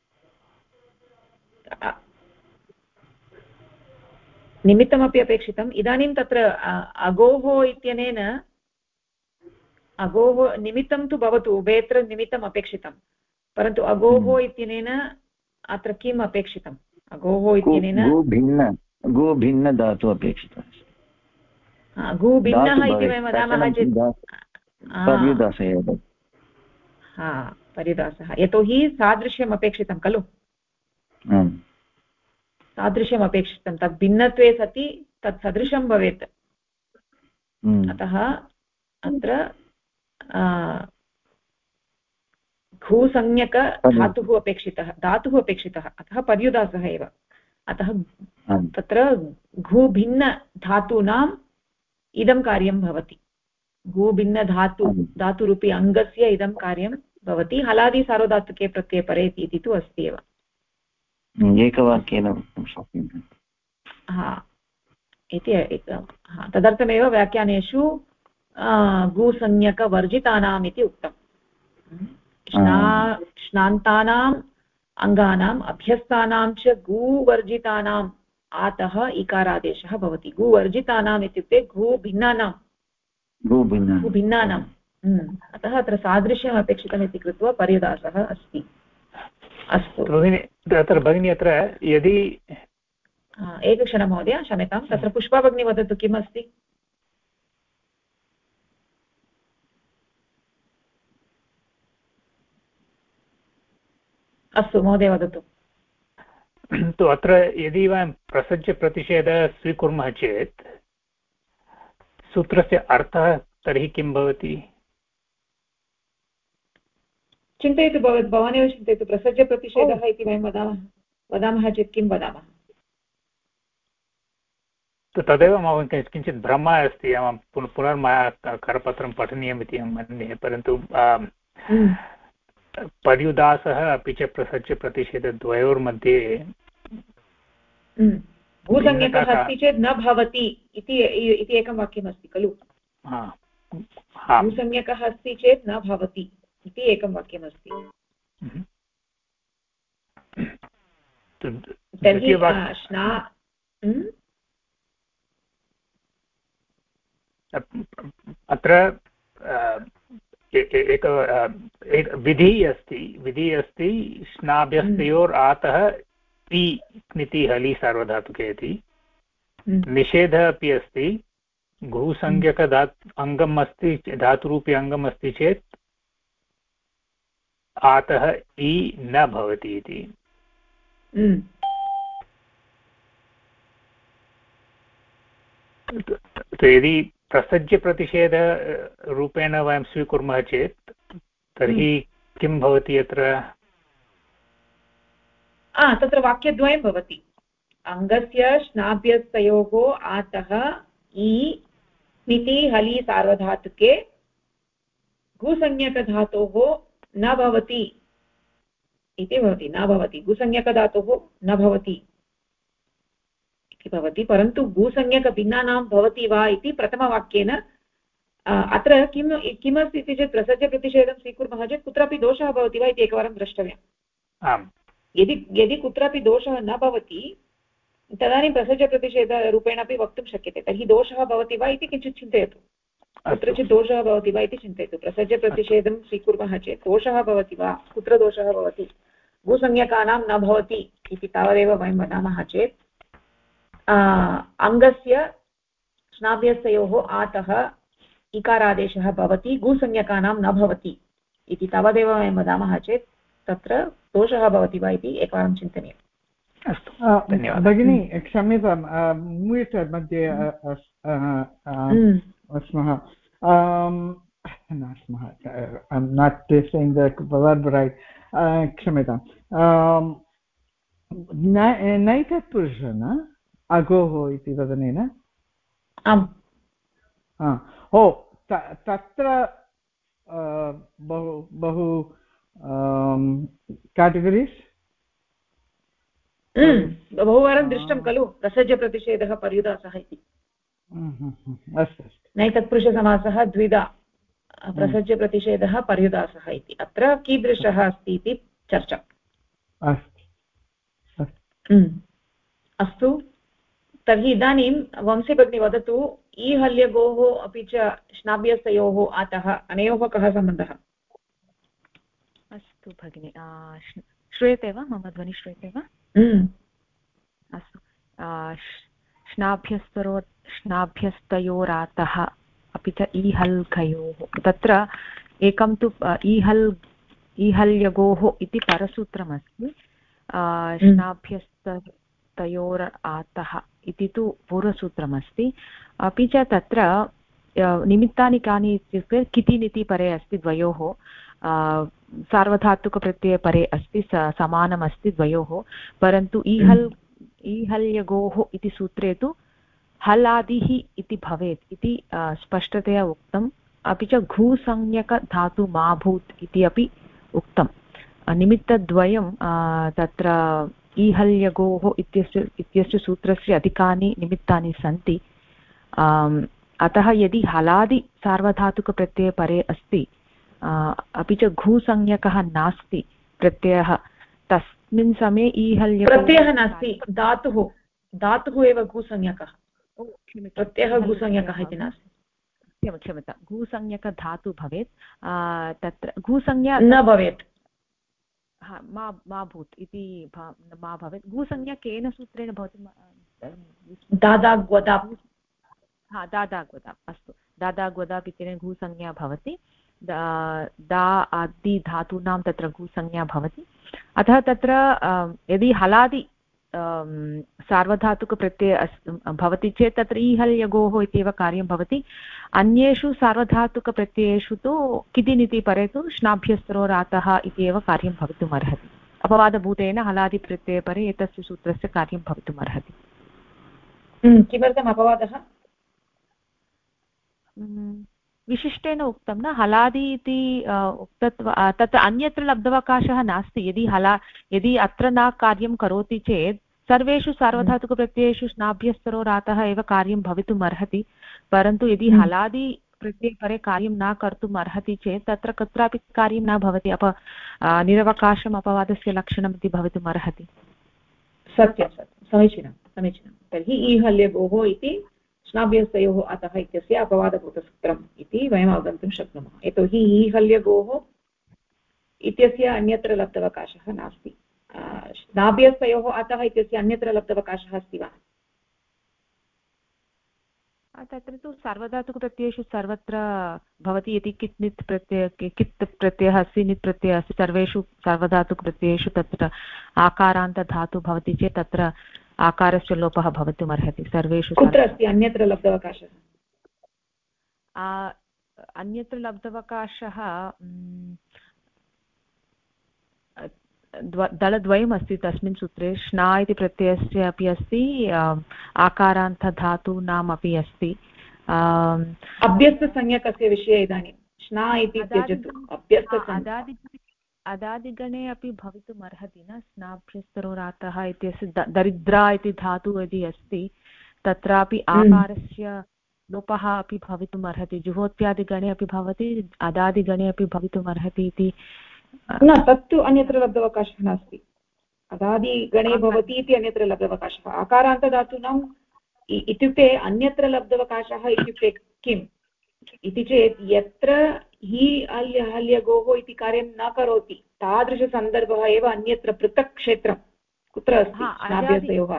निमित्तमपि अपेक्षितम्। इदानीं तत्र अगोः इत्यनेन अगोः निमित्तं तु भवतु, उभयत्र निमित्तम् अपेक्षितं, परन्तु अगोः इत्यनेन अत्र किम् अपेक्षितम्? अगोः इत्यनेन गु भिन्न धातु अपेक्षितम्। गु भिन्नः इति वयं वदामः चेत् पर्युदासः, यतोहि सादृश्यम् अपेक्षितं खलु। सादृश्यम् अपेक्षितं, तत् भिन्नत्वे सति तत् सदृशं भवेत्। अतः अत्र घूसंज्ञकधातुः अपेक्षितः, अतः पर्युदासः एव। अतः तत्र घूभिन्नधातूनाम् इदं कार्यं भवति। धातुरूपी अङ्गस्य इदं कार्यं भवति। हलादि सार्वधातुके प्रत्यये परे इति तु अस्ति एव। एकवाक्येन वक्तुं शक्यते। तदर्थमेव व्याख्यानेषु गुसंज्ञकवर्जितानाम् इति उक्तम्। श्नान्तानाम् अङ्गानाम् अभ्यस्तानां च गुवर्जितानाम् आतः इकारादेशः भवति। गुवर्जितानाम् इत्युक्ते गुभिन्नानाम्। अतः अत्र सादृश्यम् अपेक्षितम् इति कृत्वा पर्युदासः अस्ति। अस्तु तत्र भगिनी, अत्र यदि एकक्षणं महोदय, क्षम्यतां, तत्र पुष्पा भगिनी वदतु किम् अस्ति। अस्तु महोदय वदतु। तु अत्र यदि वयं प्रसज्यप्रतिषेधः स्वीकुर्मः चेत् सूत्रस्य अर्थः तर्हि किं भवति? चिन्तयतु, भवानेव चिन्तयतु। प्रसज्यप्रतिषेधः इति वयं वदामः चेत् किं वदामः? तदेव मम किञ्चित् भ्रमः अस्ति। अहं पुनर्मया करपत्रं पठनीयम् इति अहं मन्ये, परन्तु पर्युदासः अपि च प्रसज्यप्रतिषेधद्वयोर्मध्ये भूसंज्ञकः अस्ति चेत् न भवति इति एकं वाक्यमस्ति खलु। भूसंज्ञकः अस्ति चेत् न भवति इति एकं वाक्यमस्ति। तर्हि अत्र एक विधिः अस्ति श्नाभ्यस्तयोर् आतः इ क्निति हलि सार्वधातुके इति। निषेधः अपि अस्ति। घुसंज्ञकअङ्गम् अस्ति, धातुरूपी अङ्गम् अस्ति चेत् आतः इ न भवति इति। यदि प्रसज्यप्रतिषेधरूपेण वयं स्वीकुर्मः चेत् तर्हि किं भवति? अत्र तत्र वाक्यद्वयं भवति अङ्गस्य श्नाभ्यस्तयोः आतः इ इति हलि सार्वधातुके गुसंज्ञकधातोः न भवति इति भवति न भवति गुसंज्ञकधातोः न भवति इति भवति परन्तु गुसंज्ञकभिन्नानां भवति वा इति प्रथमवाक्येन अत्र किमस्ति इति चेत् प्रसज्यप्रतिषेधं स्वीकुर्मः चेत् कुत्रापि दोषः भवति वा इति एकवारं द्रष्टव्यम् यदि कुत्रापि दोषः न भवति तदानीं प्रसज्यप्रतिषेधरूपेण अपि वक्तुं शक्यते तर्हि दोषः भवति वा इति किञ्चित् चिन्तयतु कुत्रचित् दोषः भवति वा इति चिन्तयतु प्रसज्यप्रतिषेधं स्वीकुर्मः चेत् दोषः भवति वा कुत्र दोषः भवति भूसंज्ञकानां न भवति इति तावदेव वयं वदामः चेत् अङ्गस्य श्नाभ्यस्तयोः आतः इकारादेशः भवति गुसंज्ञकानां न भवति इति तावदेव वयं वदामः चेत् तत्र दोषः भवति वा इति एकवारं चिन्तनीयम् अस्तु भगिनी क्षम्यतां म्यूट् मध्ये स्मः not saying the verb right क्षम्यतां नैतत्पुरुष न अगोः इति वदनेन आम् तत्र बहु केटगरीस् बहुवारं दृष्टं खलु प्रसज्यप्रतिषेधः पर्युदासः इति अस्तु नैतत्पुरुषसमासः द्विधा प्रसज्यप्रतिषेधः पर्युदासः इति अत्र कीदृशः अस्ति इति चर्चा अस्तु तर्हि इदानीं वंशी भगिनी वदतु ईहल्यगोः अपि च श्नाभ्यस्तयोः आतः अनयोः कः सम्बन्धः अस्तु भगिनि श्रूयते वा मम ध्वनिः श्रूयते वा अस्तु श्नाभ्यस्तयोरातः अपि च ईहल्घयोः तत्र एकं तु ईहल्यगोः इति परसूत्रमस्ति श्नाभ्यस्तयोर् आतः इति तु पूर्वसूत्रमस्ति अपि च तत्र निमित्तानि कानि इत्युक्ते किति निति परे अस्ति द्वयोः सार्वधातुकप्रत्यये परे अस्ति समानमस्ति द्वयोः परन्तु ईहल्यगोः इति सूत्रे तु हलादिः इति भवेत् इति स्पष्टतया उक्तम् अपि च घूसंज्ञकधातु मा भूत् इति अपि उक्तं निमित्तद्वयं तत्र ईहल्यगोः इत्यस्य सूत्रस्य अधिकानि निमित्तानि सन्ति अतः यदि हलादि सार्वधातुकप्रत्यये परे अस्ति अपि च घूसंज्ञकः नास्ति प्रत्ययः तस्मिन् समये ईहल्यगोः प्रत्ययः नास्ति धातुः एव घूसंज्ञकः प्रत्ययः घूसंज्ञकः इति नास्ति क्षम्यतां घूसंज्ञकधातु भवेत् तत्र घूसंज्ञा न भवेत् मा भूत् इति मा भवेत् घूसंज्ञा केन सूत्रेण भवति दादाग्वदाप् दादाग्वदाप् अस्तु दादाग्वदाप् इत्यनेन घूसंज्ञा भवति दा आदि धातूनां तत्र घूसंज्ञा भवति अतः तत्र यदि हलादि सार्वधातुकप्रत्यये भवति चेत् तत्र ईहल्यगोः इत्येव कार्यं भवति अन्येषु सार्वधातुकप्रत्ययेषु तु कितिनिति परे तु श्नाभ्यस्तरोरातः इत्येव कार्यं भवितुम् अर्हति अपवादभूतेन हलादिप्रत्यये परे एतस्य सूत्रस्य कार्यं भवितुम् अर्हति किमर्थम् अपवादः विशिष्टेन उक्तं न हलादि इति उक्तत्वा तत्र अन्यत्र लब्धवकाशः नास्ति यदि अत्र न कार्यं करोति चेत् सर्वेषु सार्वधातुकप्रत्ययेषु श्नाभ्यस्तरोरातः एव कार्यं भवितुम् अर्हति परन्तु यदि हलादि प्रत्यये परे कार्यं न कर्तुम् अर्हति चेत् तत्र कुत्रापि कार्यं न भवति निरवकाशम् अपवादस्य लक्षणम् इति भवितुम् अर्हति सत्यं समीचीनं तर्हि ईहल्यगोः इति श्नाभ्यस्तयोः अतः इत्यस्य अपवादभूतसूत्रम् इति वयम् अवगन्तुं शक्नुमः यतोहि ईहल्यगोः इत्यस्य अन्यत्र लब्धवकाशः नास्ति श्नाभ्यस्तयोः अतः इत्यस्य अन्यत्र लब्धवकाशः अस्ति वा तत्र तु सार्वधातुकप्रत्ययेषु सर्वत्र भवति यदि कित् नित् प्रत्ययः अस्ति नित् प्रत्ययः अस्ति सर्वेषु सार्वधातुकप्रत्ययेषु तत्र आकारान्तधातु भवति चेत् तत्र आकारस्य लोपः भवितुम् अर्हति सर्वेषु कुत्र अस्ति अन्यत्र लब्धवकाशः अन्यत्र लब्धवकाशः दलद्वयम् अस्ति तस्मिन् सूत्रे श्ना इति प्रत्ययस्य अपि अस्ति आकारान्तधातूनाम् अपि अस्ति अभ्यस्तसंज्ञकस्य विषये इदानीं श्ना इति त्यजतु अदादिगणे अपि भवितुम् अर्हति न स्नाभ्यस्तरोरातः इत्यस्य दरिद्रा इति धातुः यदि अस्ति तत्रापि आकारस्य लोपः अपि भवितुम् अर्हति जुहोत्यादिगणे अपि भवति अदादिगणे अपि भवितुम् अर्हति इति न तत्तु अन्यत्र लब्धावकाशः नास्ति अदादिगणे भवति इति अन्यत्र लब्धावकाशः आकारान्तधातूनाम् इत्युक्ते अन्यत्र लब्धावकाशः इत्युक्ते किम् इति चेत् यत्र हि हल्यगोः इति कार्यं न करोति तादृशसन्दर्भः एव अन्यत्र पृथक् क्षेत्रं कुत्र अस्ति स्नाभ्यस्तयोः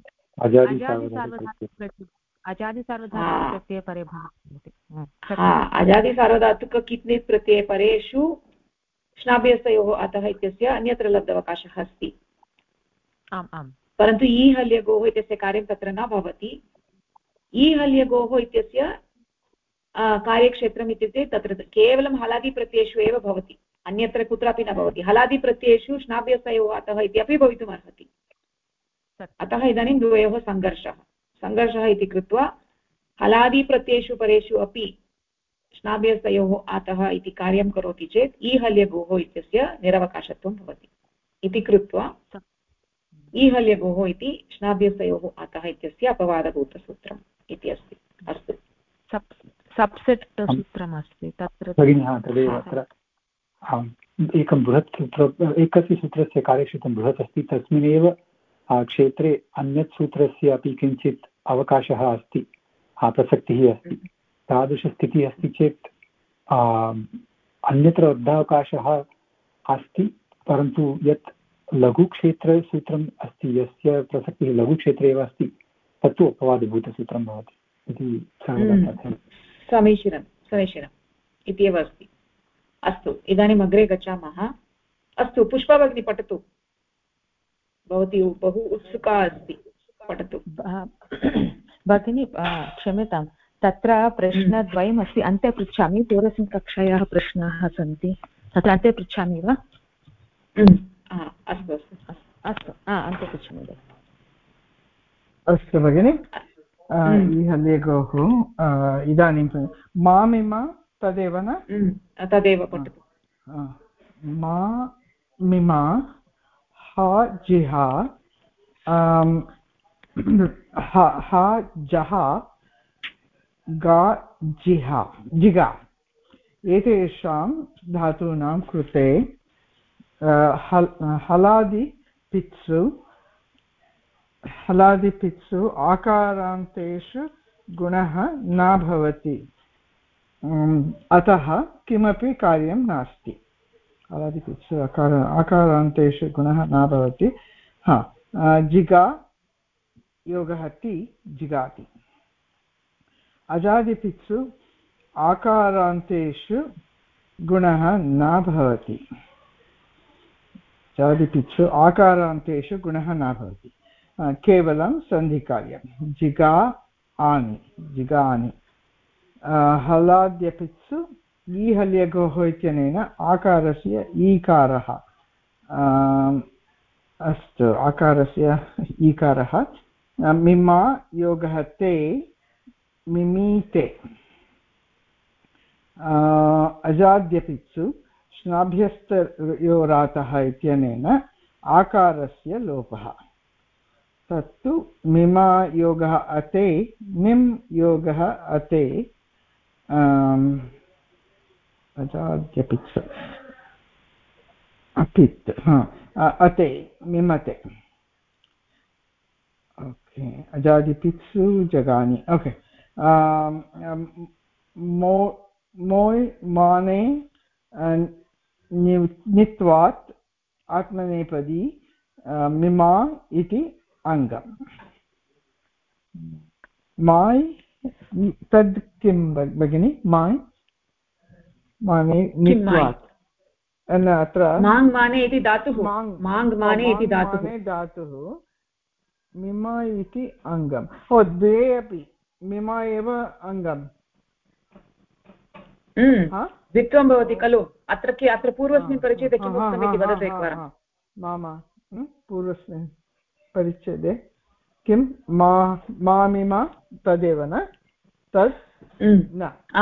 अजादिसार्वधातुकप्रत्यये भवति अजादिसार्वधातुककित्नित् प्रत्यये परेषु श्नाभ्यस्तयोः अतः इत्यस्य अन्यत्र लब्धावकाशः अस्ति आम् आम् परन्तु ई हल्यगोः इत्यस्य कार्यं तत्र न भवति ई हल्यगोः इत्यस्य कार्यक्षेत्रम् इत्युक्ते तत्र केवलं हलादिप्रत्ययेषु एव भवति अन्यत्र कुत्रापि न भवति हलादिप्रत्ययेषु श्नाभ्यस्तयोः अतः इत्यपि भवितुम् अर्हति अतः इदानीं द्वयोः सङ्घर्षः इति कृत्वा हलादिप्रत्ययेषु परेषु अपि श्नाभ्यस्तयोः अतः इति कार्यं करोति चेत् ई हल्यगोः इत्यस्य निरवकाशत्वं भवति इति कृत्वा ई हल्यगोः इति श्नाभ्यस्तयोः अतः इत्यस्य अपवादभूतसूत्रम् इति अस्ति अस्तु सब्सेट् सूत्रमस्ति तत्र तदेव अत्र एकं बृहत् सूत्र एकस्य सूत्रस्य कार्यक्षेत्रं बृहत् अस्ति तस्मिन्नेव क्षेत्रे अन्यत् सूत्रस्य अपि किञ्चित् अवकाशः अस्ति प्रसक्तिः अस्ति तादृशस्थितिः अस्ति चेत् अन्यत्र लब्धावकाशः अस्ति परन्तु यत् लघुक्षेत्रसूत्रम् अस्ति यस्य प्रसक्तिः लघुक्षेत्रे एव अस्ति तत्तु अपवादभूतसूत्रं भवति इति समीचीनम् इत्येव अस्ति अस्तु इदानीम् अग्रे गच्छामः अस्तु पुष्पा भगिनी पठतु भवती बहु उत्सुका अस्ति पठतु भगिनी क्षम्यतां तत्र प्रश्नद्वयम् अस्ति अन्ते पृच्छामि पूर्वस्मिन् कक्षायाः प्रश्नाः सन्ति तत्र अन्ते पृच्छामि वा अस्तु अस्तु अस्तु अन्ते पृच्छामि अस्तु भगिनि हल्यगोः इदानीं मामिमा तदेव न तदेव पठतु मा मिमा हा जिहा हा जहा गा जिगा एतेषां धातूनां कृते हलादिपित्सु आकारान्तेषु गुणः न भवति अतः किमपि कार्यं नास्ति हलादिपित्सु आकारान्तेषु गुणः न भवति जिगा योगः ति जिगाति अजादिपित्सु आकारान्तेषु गुणः न भवति अजादिपित्सु आकारान्तेषु गुणः न भवति केवलं सन्धिकार्यं जिगानि हलाद्यपित्सु ईहल्यगोः इत्यनेन आकारस्य ईकारः अस्तु आकारस्य ईकारः मिमा योगः ते मिमीते अजाद्यपित्सु श्नाभ्यस्तयोरातः इत्यनेन आकारस्य लोपः तत्तु मिमा योगः अते मिम् योगः अते अजाद्यपित्सु अपित् अते मिमते ओके अजादिपित्सु जगानि ओके मोय् माने नित्वात् आत्मनेपदी मिमा इति अङ्गम् माय् तद् किं भगिनि माय् माने नित्वात् अत्र माङ् माने इति धातुः माङ् माने इति धातुः मिमा इति अङ्गम् द्वे अपि मिमा एव अङ्गम् द्वित्वं भवति खलु अत्र पूर्वस्मिन् परिचये किम् उक्तम् इति वदतु एकवारम् मामा पूर्वस्मिन् परिच्छेदे किं मामिमा तदेव न तत् न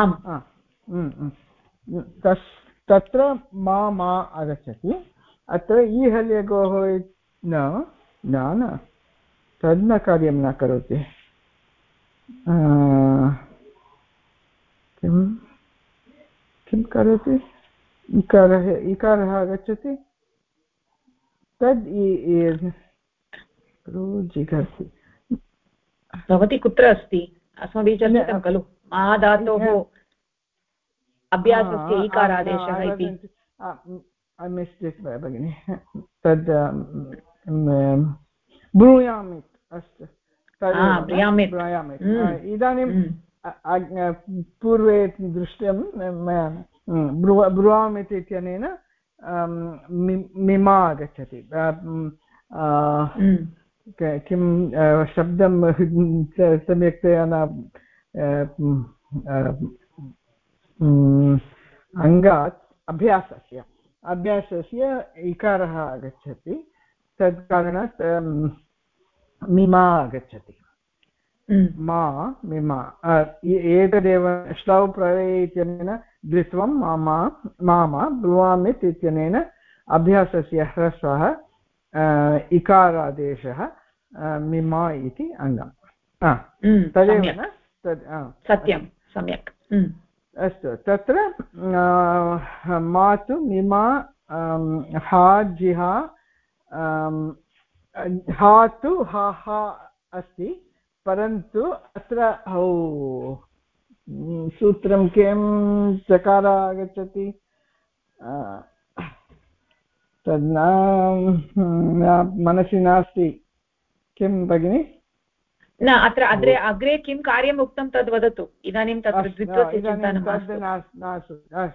तत्र मा आगच्छति अत्र ईहल्यगोः न तद् न कार्यं न करोति किं करोति इकारः आगच्छति तद् जिघर्ति भवती कुत्र अस्ति अस्माभिः चर्चितं खलु मा धातोः अभ्यासस्य ईकारादेशः इति भगिनि तद् ब्रूयामि अस्तु इदानीं पूर्वे दृष्टं मया ब्रूयामिति इत्यनेन मिमा आगच्छति किं शब्दं सम्यक्तया न अङ्गात् अभ्यासस्य इकारः आगच्छति तत् कारणात् मिमा आगच्छति मिमा एतदेव श्लौ प्रलये इत्यनेन द्वित्वं मामा ब्रुवामित् इत्यनेन अभ्यासस्य ह्रस्वः इकारादेशः मिमा इति अङ्गम् तदेव न तद् सत्यं सम्यक् अस्तु तत्र मातु मिमा हा जिहा हा तु हा अस्ति परन्तु अत्र सूत्रं किं चकार आगच्छति तद् मनसि नास्ति किं भगिनि न अत्र अग्रे किं कार्यम् उक्तं तद् वदतु इदानीं तत्र द्वित्वस्य चिन्तनं मास्तु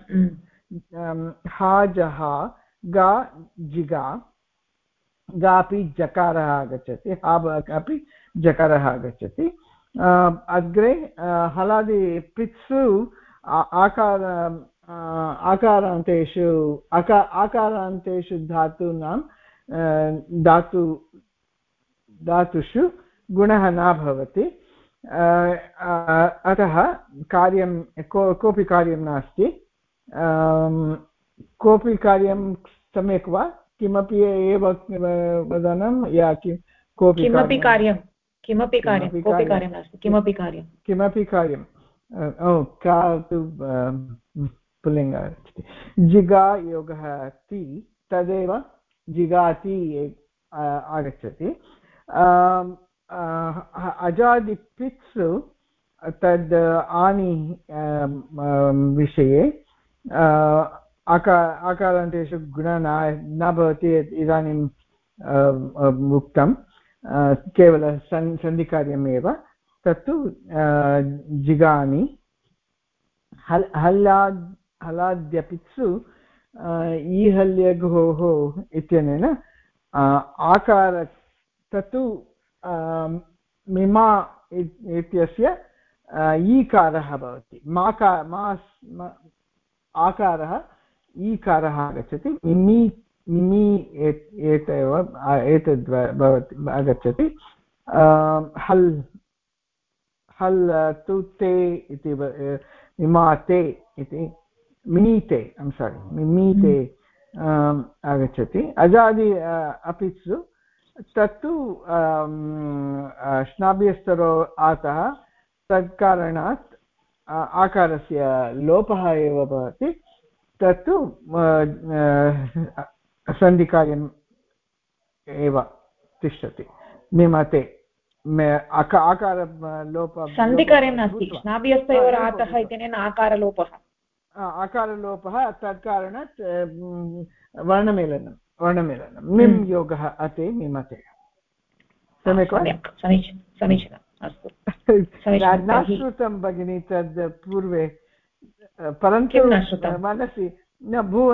हा जहा गा जिगा गापि जकारः आगच्छति हा अपि जकारः आगच्छति अग्रे हलादि पित्सु आकारान्तेषु धातूनां धातुषु गुणः न भवति अतः कार्यं कोऽपि कार्यं नास्ति कोऽपि कार्यं सम्यक् वा किमपि एव वदनं या किमपि कार्यं नास्ति किमपि कार्यं का तु पुल्लिङ्ग अस्ति जिगा योगः ति तदेव जिगाति आगच्छति अजादिपित्सु तद् आनि विषये आकारान्तेषु गुणः न भवति इदानीं उक्तं केवल सन्धिकार्यमेव तत्तु जिगानि हलाद्यपित्सु ईहल्यगोः इत्यनेन आकार तत्तु मिमा इत्यस्य ईकारः भवति आकारः ईकारः आगच्छति मिमि एतद् भवति आगच्छति हल् तु ते इति मिमाते इति मिमीते मिमीते आगच्छति अजादि अपित्सु तत्तु श्नाभ्यस्तरो आतः तत्कारणात् आकारस्य लोपः एव भवति तत्तु सन्धिकार्यम् एव तिष्ठति मिमते आकारलोपः सन्धिकार्यं नास्ति श्नाभ्यस्तयोरातः इत्यनेन आकारलोपः तत्कारणात् वर्णमेलनं मिम् योगः अते मिमते सम्यक् वा समीचीनम् अस्तु न श्रुतं भगिनि तद् पूर्वे परन्तु मनसि न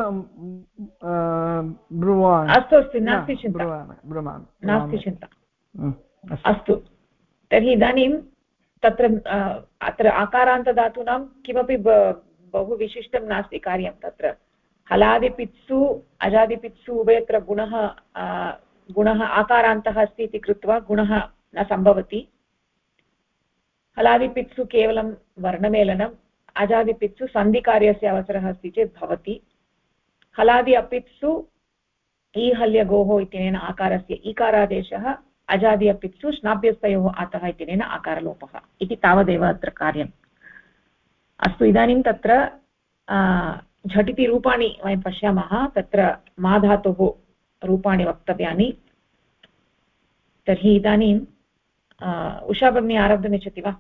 ब्रुवान् अस्तु नास्ति चिन्ता अस्तु तर्हि इदानीं तत्र अत्र आकारान्तधातूनां किमपि बहु विशिष्टं नास्ति कार्यं तत्र हलादिपित्सु अजादिपित्सु उभयत्र गुणः आकारान्तः अस्ति इति कृत्वा गुणः न सम्भवति। हलादिपित्सु केवलं वर्णमेलनम्, अजादिपित्सु सन्धिकार्यस्य अवसरः अस्ति चेत् भवति। हलादि अपित्सु ईहल्यगोः इत्यनेन आकारस्य ईकारादेशः, अजादि अपित्सु श्नाभ्यस्तयोः आतः इत्यनेन आकारलोपः इति तावदेव अत्र कार्यम्। अस्तु, इदानीं तत्र झटिति रूपाणि वयं पश्यामः। तत्र मा धातोः रूपाणि वक्तव्यानि। तर्हि इदानीं उषा भगिनी आरब्धुमिच्छति वा?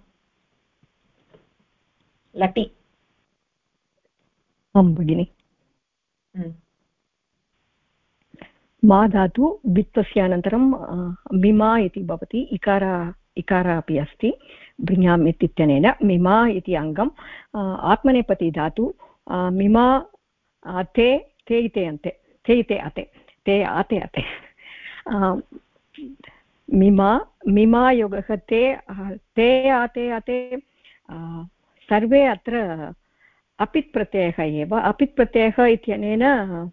लटि। आं भगिनि। मा धातु वित्तस्य अनन्तरं मिमा इति भवति। इकार अपि अस्ति भृङ्याम् इत्यनेन। मिमा इति अङ्गम् आत्मनेपदी धातु। मिमा ते इते अन्ते, ते इते अते, ते आते अते। मिमा योगः ते आते अते सर्वे अत्र अपित् प्रत्ययः एव। अपित् प्रत्ययः इत्यनेन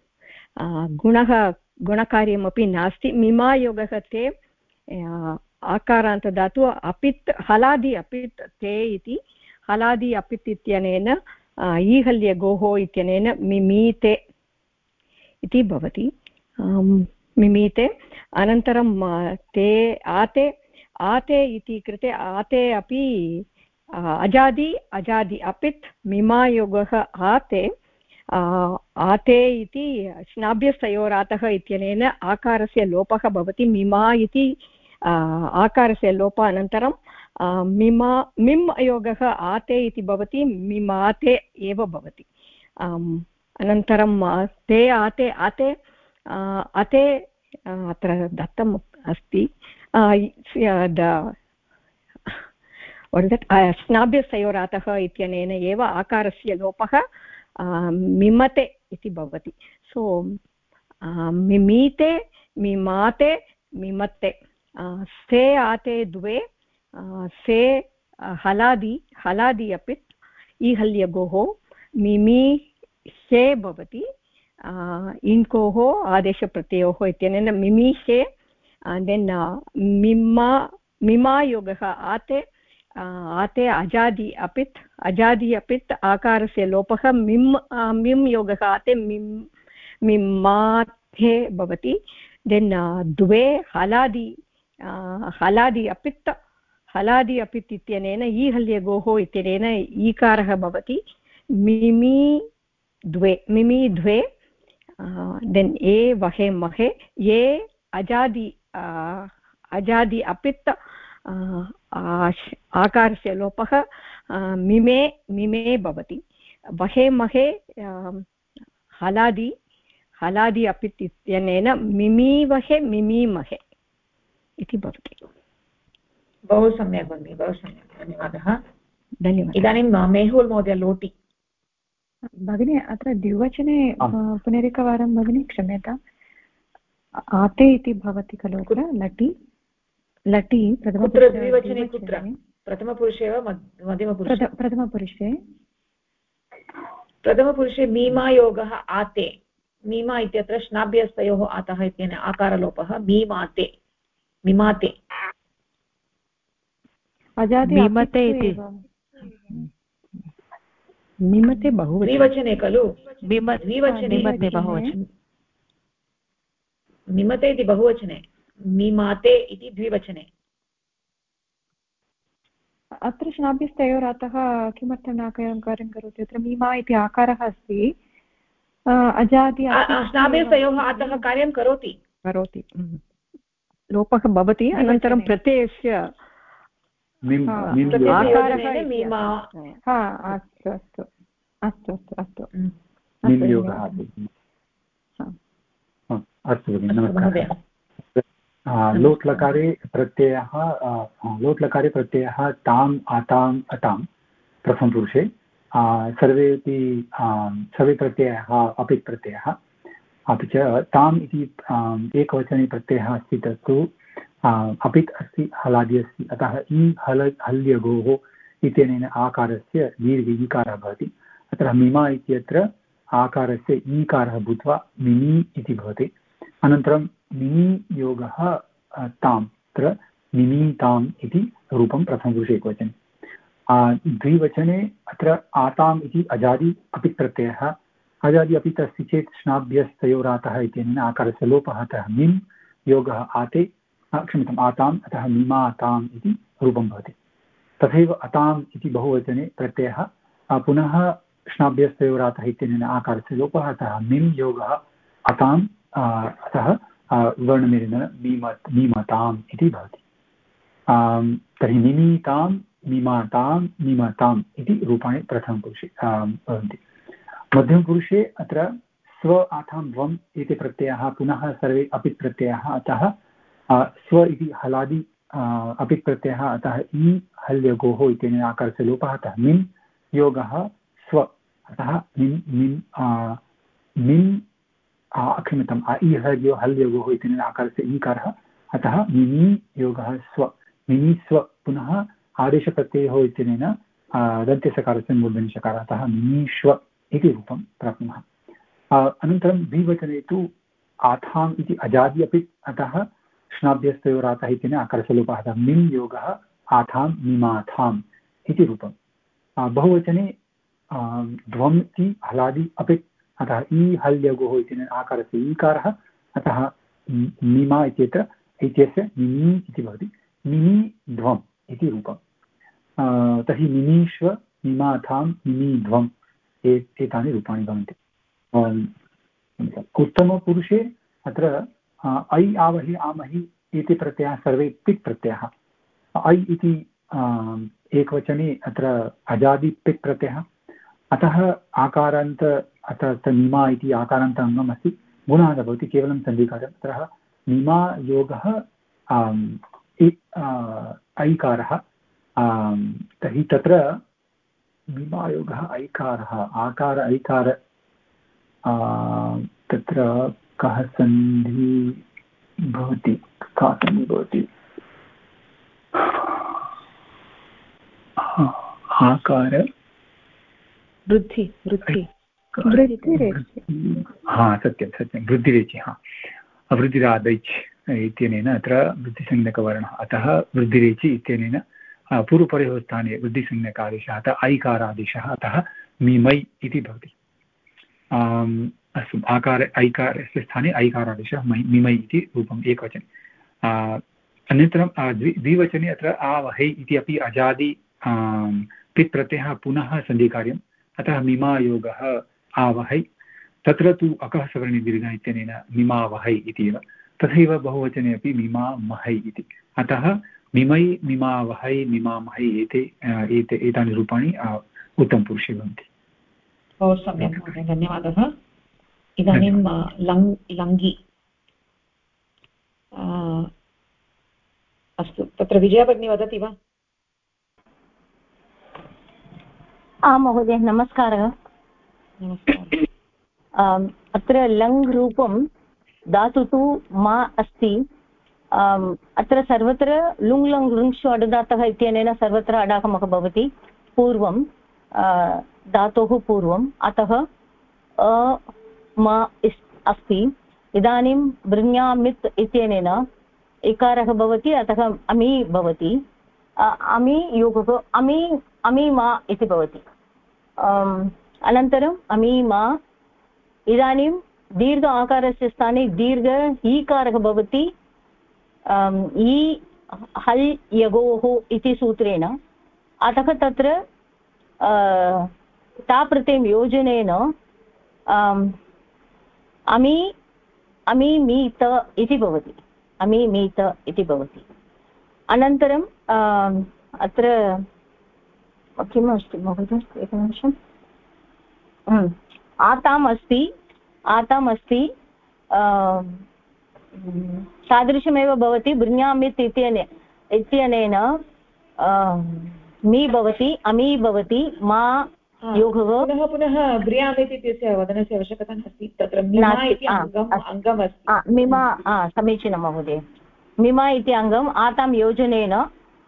गुणकार्यमपि नास्ति। मिमा योगः ते आकारान्तदातु अपित् हलादि अपित् ते इति। हलादि अपित् इत्यनेन ईहल्यगोः इत्यनेन मिमीते इति भवति। मिमीते। अनन्तरं ते आते इति कृते आते अपि अजादि अपित् मिमा योगः आते इति श्नाभ्यस्तयोरातः इत्यनेन आकारस्य लोपः भवति। मिमा इति आकारस्य लोपानन्तरं मिम् योगः आते इति भवति। मिमाते एव भवति। अनन्तरं ते आते अत्र दत्तम् अस्ति। स्नाभ्यस्तयोरातः इत्यनेन एव आकारस्य लोपः मिमते इति भवति। सो मिमीते, मिमाते, मिमत्ते। से आते द्वे, से हलादि अपित् ईहल्यगोः मिमी से भवति। इङ्कोः आदेशप्रत्ययोः इत्यनेन मिमीषे। देन् मिमा योगः आते अजादि अपित् आकारस्य लोपः मिम् योगः आते मिम्माथे भवति। देन् द्वे हलादि अपित् इत्यनेन ईहल्यगोः इत्यनेन ईकारः भवति। मिमी द्वे। देन् ए वहे महे। ये अजादि अपित् आकारस्य लोपः मिमे भवति। वहे महे हलादि अपित् इत्यनेन मिमीवहे मिमीमहे इति भवति। बहु सम्यक् भगिनि, बहु सम्यक्, धन्यवादः। धन्यवादः। इदानीं मेहुल् महोदय लोटि। भगिनी अत्र द्विवचने पुनरेकवारं भगिनी क्षम्यताम्। आते इति भवति खलु अत्र लटि द्विवचने कुत्र? प्रथमपुरुषे वा मध्यमपुरुषे? प्रथमपुरुषे मीमा योगः आते। मीमा इत्यत्र श्नाभ्यस्तयोः आतः इत्यनेन आकारलोपः मिमाते। मिमते इति मिमते बहुवचने, द्विवचने खलु? द्विवचने मिमते इति बहुवचने, मिमाते इति द्विवचने। अत्र श्नाभ्यस्तयोरातः किमर्थं न कार्यं करोति? अत्र मीमा इति आकारः अस्ति। अजादि श्नाभ्यस्तयोः आतः कार्यं करोति। लोपः भवति। अनन्तरं प्रत्ययस्य आकारः मीमा। अस्तु नमस्कारः। लोट्लकारे प्रत्ययः ताम् आताम् अतां प्रथमपुरुषे। सर्वे प्रत्ययाः अपित् प्रत्ययः। अपि च ताम् इति एकवचने प्रत्ययः अस्ति। तत्तु अपित् अस्ति, हलादि अस्ति। अतः इ हल्यगोः इत्यनेन आकारस्य दीर्घ ईकारः भवति। अत्र मिमा इत्यत्र आकारस्य ईकारः भूत्वा मिनि इति भवति। अनन्तरं मिनि योगः तां तत्र मिनीताम् इति रूपं प्रथमपुरुषे एकवचने। द्विवचने अत्र आताम् इति अजादि अपि प्रत्ययः, अजादि अपि अस्ति चेत् श्नाभ्यस्तयोरातः इत्यनेन आकारस्य लोपः, अतः मिम् योगः आते क्षम्यताम् आताम्, अतः मिमाताम् इति रूपं भवति। तथैव अताम् इति बहुवचने प्रत्ययः पुनः श्नाभ्यस्तयोरातः इत्यनेन आकारस्य लोपः, अतः मिम् योगः अताम्, अतः वर्णमेलेन मीमताम् इति भवति। तर्हि मिमीतां मिमातां मिमताम् इति रूपाणि प्रथमपुरुषे भवन्ति। मध्यमपुरुषे अत्र स्व आथां द्वम् एते प्रत्ययाः पुनः सर्वे अपित् प्रत्ययाः, अतः स्व इति हलादि अपित् प्रत्ययः, अतः इ हल्यगोः इत्यनेन आकारस्य लोपः, अतः मिन् योगः स्व, अतः मिन् क्षम्यताम् इ हल्यगोः इत्यनेन आकारस्य ईकारः, अतः मिनि योगः स्व, मिनि स्व, पुनः आदेशप्रत्ययोः इत्यनेन दन्त्यसकारस्य मूर्धन्यषकारः, अतः मिनीष्व इति रूपं प्राप्नुमः। अनन्तरं द्विवचने तु आथाम् इति अजादि अपि, अतः श्नाभ्यस्तयोरातः इत्यनेन आकारस्य लोपः, अतः मिन् योगः आथां मिमाथाम् इति रूपं। बहुवचने ध्वम् इति हलादि अपि, अतः इ हल्यगोः इत्यनेन आकारस्य ईकारः, अतः मिमा इत्यस्य मिनी इति भवति, मिनी ध्वम् इति रूपं। तर्हि मिनीष्व मिमाथां मिनीध्वम् एतानि रूपाणि भवन्ति। उत्तमपुरुषे अत्र ऐ आवहि आमहि इति प्रत्ययाः सर्वे पित् प्रत्ययः। ऐ इति एकवचने अत्र अजादि पित् प्रत्ययः, अतः आकारान्त अत्र मिमा इति आकारान्त अङ्गम् अस्ति, गुणः न भवति, केवलं सन्धिकार्यम्। अतः मिमा योगः ऐकारः, तर्हि तत्र मिमायोगः ऐकारः, आकार ऐकार, तत्र कः सन्धि भवति, का सन्धि भवति, आकार वृद्धि हा सत्यं सत्यं वृद्धिरेचि, हा वृद्धिरादैच् इत्यनेन अत्र वृद्धिसंज्ञकवर्णः, अतः वृद्धिरेचि इत्यनेन पूर्वपरयोः स्थाने वृद्धिसंज्ञकादेशः, अतः ऐकारादेशः, अतः मिमै इति भवति। अस्तु, ऐकारस्य स्थाने ऐकारादेशः मिमै इति रूपम् एकवचने। अनन्तरं द्विवचने अत्र आवहै इति अपि अजादि पित् प्रत्ययः पुनः सन्धिकार्यम्, अतः मिमायोगः आवहै, तत्र तु अकः सवर्णे दीर्घः इत्यनेन मिमावहै इति एव। तथैव बहुवचने अपि मिमामहै इति, अतः मिमै मिमावहै मिमामहै एतानि रूपाणि उत्तमपुरुषे भवन्ति। बहु सम्यक् महोदय, धन्यवादः। इदानीं लङ्घि, अस्तु, तत्र विजया भगिनी वदति वा? आं महोदय, नमस्कारः। अत्र लङ् रूपं धातु तु मा अस्ति, अत्र सर्वत्र लुङ् लङ् लृङ्क्षु अडुदातः इत्यनेन सर्वत्र अडागमः भवति पूर्वं, धातोः पूर्वम्, अतः मा अस्ति। इदानीं वृण्यामित् इत्यनेन इकारः भवति, अतः अमि भवति, अमि योगः अमि मा इति भवति। अनन्तरम् अमि मा, इदानीं दीर्घ आकारस्य स्थाने दीर्घ ईकारः भवति, इ हल् यगोः इति सूत्रेण, अतः तत्र ताप्रत्ययं योजनेन अमीमीत इति भवति, अमीमीत इति भवति। अनन्तरं अत्र किम् अस्ति महोदय, एकनिमिषम्, आताम् अस्ति, तादृशमेव भवति। वृण्यामित् इत्यनेन मी भवति, अमी भवति, मा योगः पुनः ब्रियामित् इत्यस्य वदनस्य आवश्यकता नास्ति, तत्र मिमा इति अङ्गम् अस्ति। मिमा, समीचीनं महोदय, मिमा इति अङ्गम् आतां योजनेन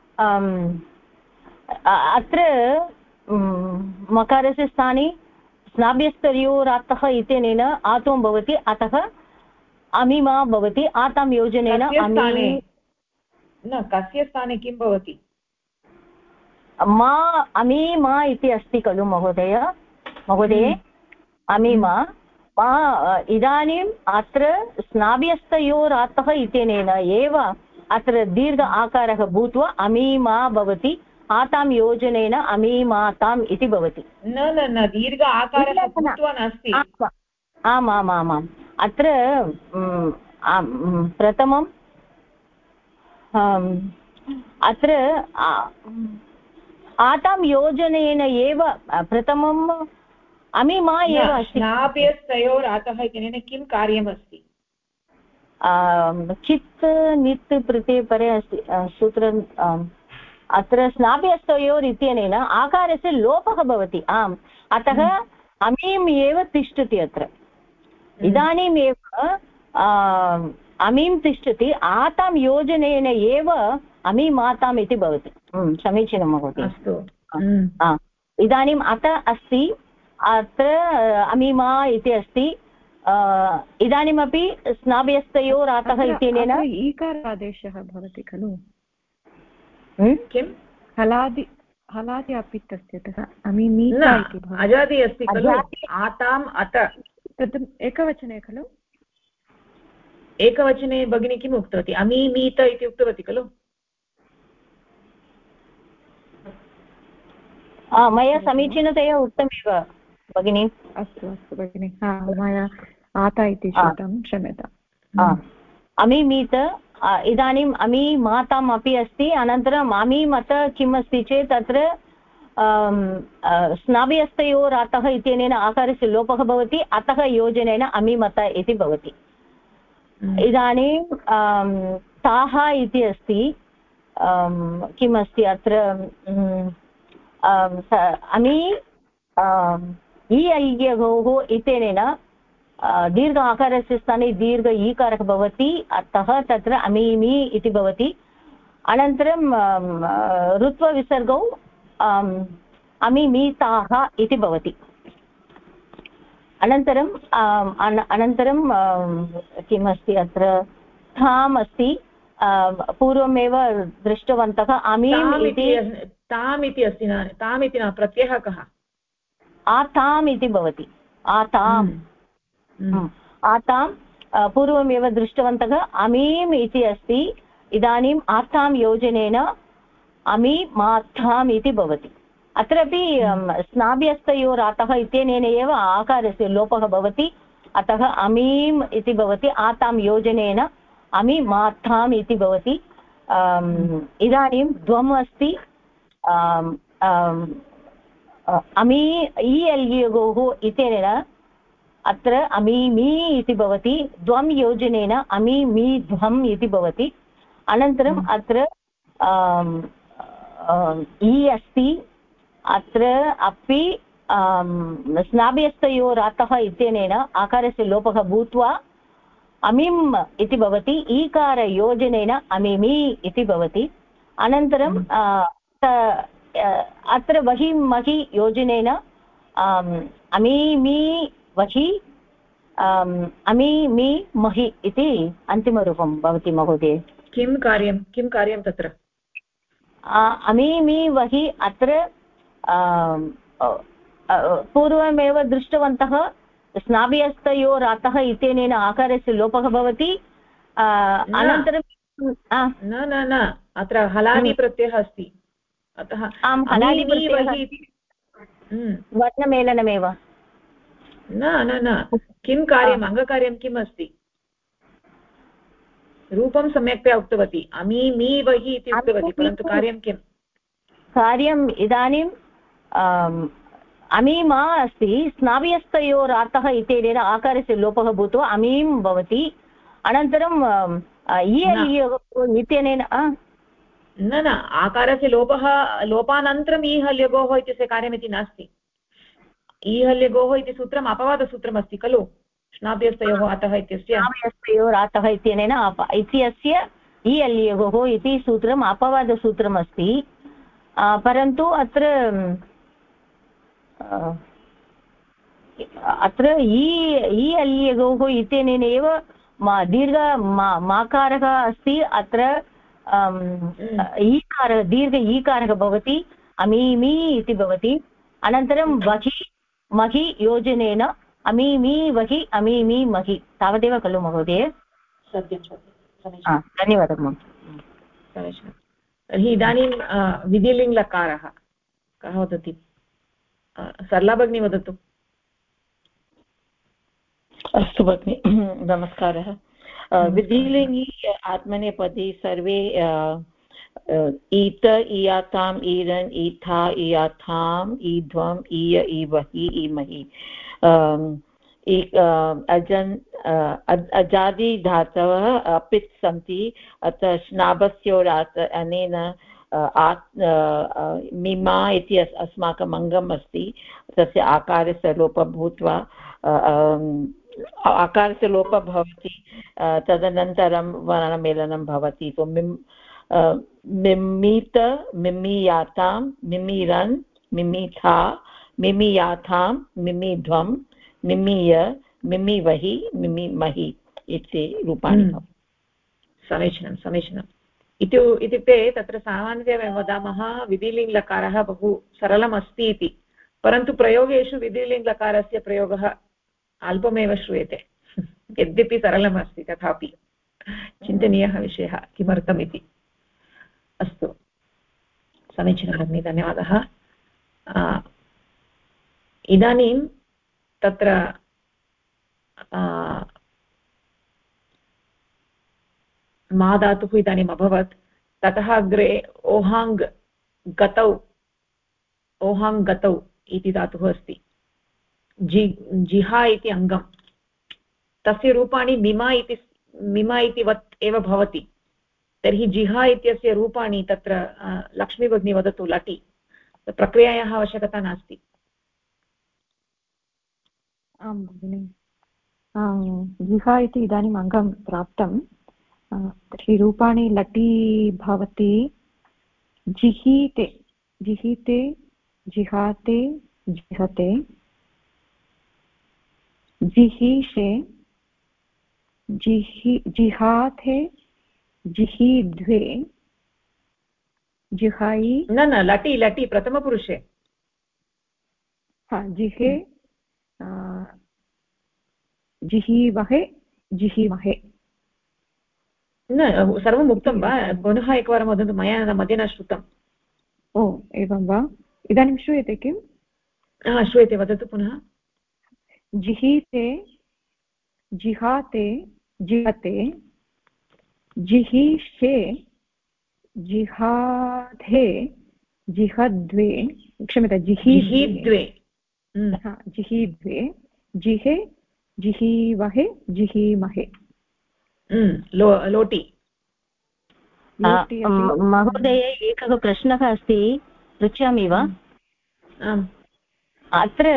अत्र मकारस्य स्थाने स्नाभ्यस्तयोरातः इत्यनेन आत्वं भवति, अतः अमिमा भवति, आतां योजनेन कस्य स्थाने किं भवति? मा अमीमा इति अस्ति खलु महोदये अमीमा मा इदानीम् अत्र स्नाभ्यस्तयोरातः इत्यनेन एव अत्र दीर्घ आकारः भूत्वा अमीमा भवति, आतां योजनेन अमीमाताम् इति भवति। न दीर्घ आकारः भूत्वा नास्ति। आमामामाम् अत्र प्रथमं अत्र आतां योजनेन एव प्रथमम् अमीमा एव अस्ति। स्नाभ्यस्तयोरातः इत्यनेन किं कार्यमस्ति? चित् नित् प्रत्यये परे अस्ति सूत्रम्। अत्र स्नाभ्यस्तयोर् इत्यनेन आकारस्य लोपः भवति। आम्, अतः अमीम् एव तिष्ठति अत्र। इदानीम् एव अमीं तिष्ठति, आतां योजनेन एव अमीमाताम् इति भवति। समीचीनं महोदय। अस्तु। इदानीम् अत अस्ति, अत्र अमीमा इति अस्ति। इदानीमपि स्नाभ्यस्तयोरातः इत्यनेन ईकारादेशः भवति खलु? किं? हलादि अपित् अस्ति, अतः अमीमीता इति भवति। अजादि अस्ति खलु? आताम् अत तत् एकवचने खलु? एकवचने भगिनी किम् उक्तवती? अमीमीत इति उक्तवती खलु? मया समीचीनतया उक्तमेव भगिनी। अस्तु भगिनि, मया आता इति श्रुतं, क्षम्यताम्। अमीमीत, इदानीम् अमीमाताम् अपि अस्ति। अनन्तरम् अमीमत किम् अस्ति चेत् तत्र स्नाभ्यस्तयोरातः इत्यनेन आकारस्य लोपः भवति, अतः योजनेन अमीमत इति भवति। इदानीं ताः इति अस्ति, किम् अस्ति अत्र अमी ईयगोः इत्यनेन दीर्घ आकारस्य स्थाने दीर्घ ईकारः भवति, अतः तत्र अमीमि इति भवति। अनन्तरं ऋत्वविसर्गौ अमीमीताः इति भवति। अनन्तरं किम् अस्ति अत्र थाम् अस्ति, पूर्वमेव दृष्टवन्तः। अमीम् इति ताम् इति अस्ति, ताम् इति न, प्रत्ययः कः? आताम् इति भवति। आताम् आतां पूर्वमेव दृष्टवन्तः। अमीम् इति अस्ति, इदानीम् आतां योजनेन अमीमाताम् इति भवति। अत्रापि स्नाभ्यस्तयोरातः इत्यनेन एव आकारस्य लोपः भवति, अतः अमीम् इति भवति, आतां योजनेन अमीमाताम् इति भवति। इदानीं द्वम् अस्ति, अमी ईयल्योः इत्यनेन अत्र अमीमी इति भवति, द्वं योजनेन अमीमीध्वम् इति भवति। अनन्तरम् अत्र ई अस्ति, अत्र अपि स्नाभ्यस्तयोरातः इत्यनेन आकारस्य लोपः भूत्वा अमीम् इति भवति, ईकारयोजनेन अमीमी इति भवति। अनन्तरं अत्र वहि महि योजनेन अमीमी वहि अमीमी महि इति अन्तिमरूपं भवति महोदय। किं कार्यं तत्र? अमीमी वहि अत्र पूर्वमेव दृष्टवन्तः, स्नाभ्यस्तयोरातः इत्यनेन आकारस्य लोपः भवति। अनन्तरं न अत्र हलादि प्रत्ययः अस्ति, अतः वर्णमेलनमेव। न किं कार्यम्, अङ्गकार्यं किम् अस्ति? रूपं सम्यक्तया उक्तवती, अमीमी वहि इति उक्तवती, परन्तु कार्यं किम्? कार्यम् इदानीं अमीमा अस्ति, स्नाभ्यस्तयोरातः इत्यनेन आकारस्य लोपः भूत्वा अमीं भवति। अनन्तरं इत्यनेन न आकारस्य लोपानन्तरम् ईहल्यगोः इत्यस्य कार्यमिति नास्ति। ईहल्यगोः इति सूत्रम् अपवादसूत्रमस्ति खलु, स्नाभ्यस्तयोः अतः इत्यस्य। स्नाभ्यस्तयोरातः इत्यनेन इत्यस्य ईहल्यगोः इति सूत्रम् अपवादसूत्रमस्ति, परन्तु अत्र अत्र इ अल्यगोः इत्यनेन एव दीर्घ माकारः अस्ति अत्र ईकारः दीर्घ ईकारः भवति अमीमि इति भवति अनन्तरं वहि महि योजनेन अमीमि वहि अमीमि महि तावदेव खलु महोदय सत्यं धन्यवादः महोदय समीचीनं तर्हि इदानीं विधिलिङ्गलकारः कः वदति सरला भगिनी वदतु अस्तु भगिनि नमस्कारः विधिलिङ्गि आत्मनेपदी सर्वे ईत इयाताम् ईरन् ईथा इयाथाम् ईध्वम् ईय ईवहि ईमहि अजन् अजादि धातवः अपित् सन्ति अतः श्नाभस्योरात् अनेन मिमा इति अस्माकम् अङ्गम् अस्ति तस्य आकारस्य लोपः भूत्वा आकारस्य लोपः भवति तदनन्तरं वर्णमेलनं भवति मिमीत मिमीयातां मिमीरन् मिमीथा मिमीयाथां मिमीध्वं मिमीय मिमीवहि मिमीमहि इति रूपाणि समीचीनं समीचीनम् इत्युक्ते तत्र सामान्यतया वयं वदामः विधिलिङ्गलकारः बहु सरलमस्ति इति परन्तु प्रयोगेषु विधिलिङ्गलकारस्य प्रयोगः अल्पमेव श्रूयते यद्यपि सरलमस्ति तथापि चिन्तनीयः विषयः किमर्थम् इति अस्तु समीचीनं भगिनि धन्यवादः इदानीं तत्र मा धातुः इदानीम् अभवत् ततः अग्रे ओहाङ् गतौ इति धातुः अस्ति जिहा इति अङ्गं तस्य रूपाणि मिमा इति वत् एव भवति तर्हि जिहा इत्यस्य रूपाणि तत्र लक्ष्मी भगिनी वदतु लटि प्रक्रियायाः आवश्यकता नास्ति आं भगिनि जिहा इति इदानीम् अङ्गं प्राप्तं तर्हि रूपाणि लटि भवति जिहीते जिहीते जिहाते जिहते जिहीषे जिहाथे जिहीद्वे जिहायि न लटि लटि प्रथमपुरुषे जिहे जिहीवहे जिहीमहे न सर्वम् उक्तं वा पुनः एकवारं वदन्तु मया मध्ये न श्रुतम् ओ एवं वा इदानीं श्रूयते किम् श्रूयते वदतु पुनः जिहीते जिहाते जिहते जिहीषे जिहाधे जिहद्वे क्षम्यता जिहीद्वे जिहीद्वे जिहे जिहीवहे जिहीमहे लोटि महोदय एकः प्रश्नः अस्ति पृच्छामि वा अत्र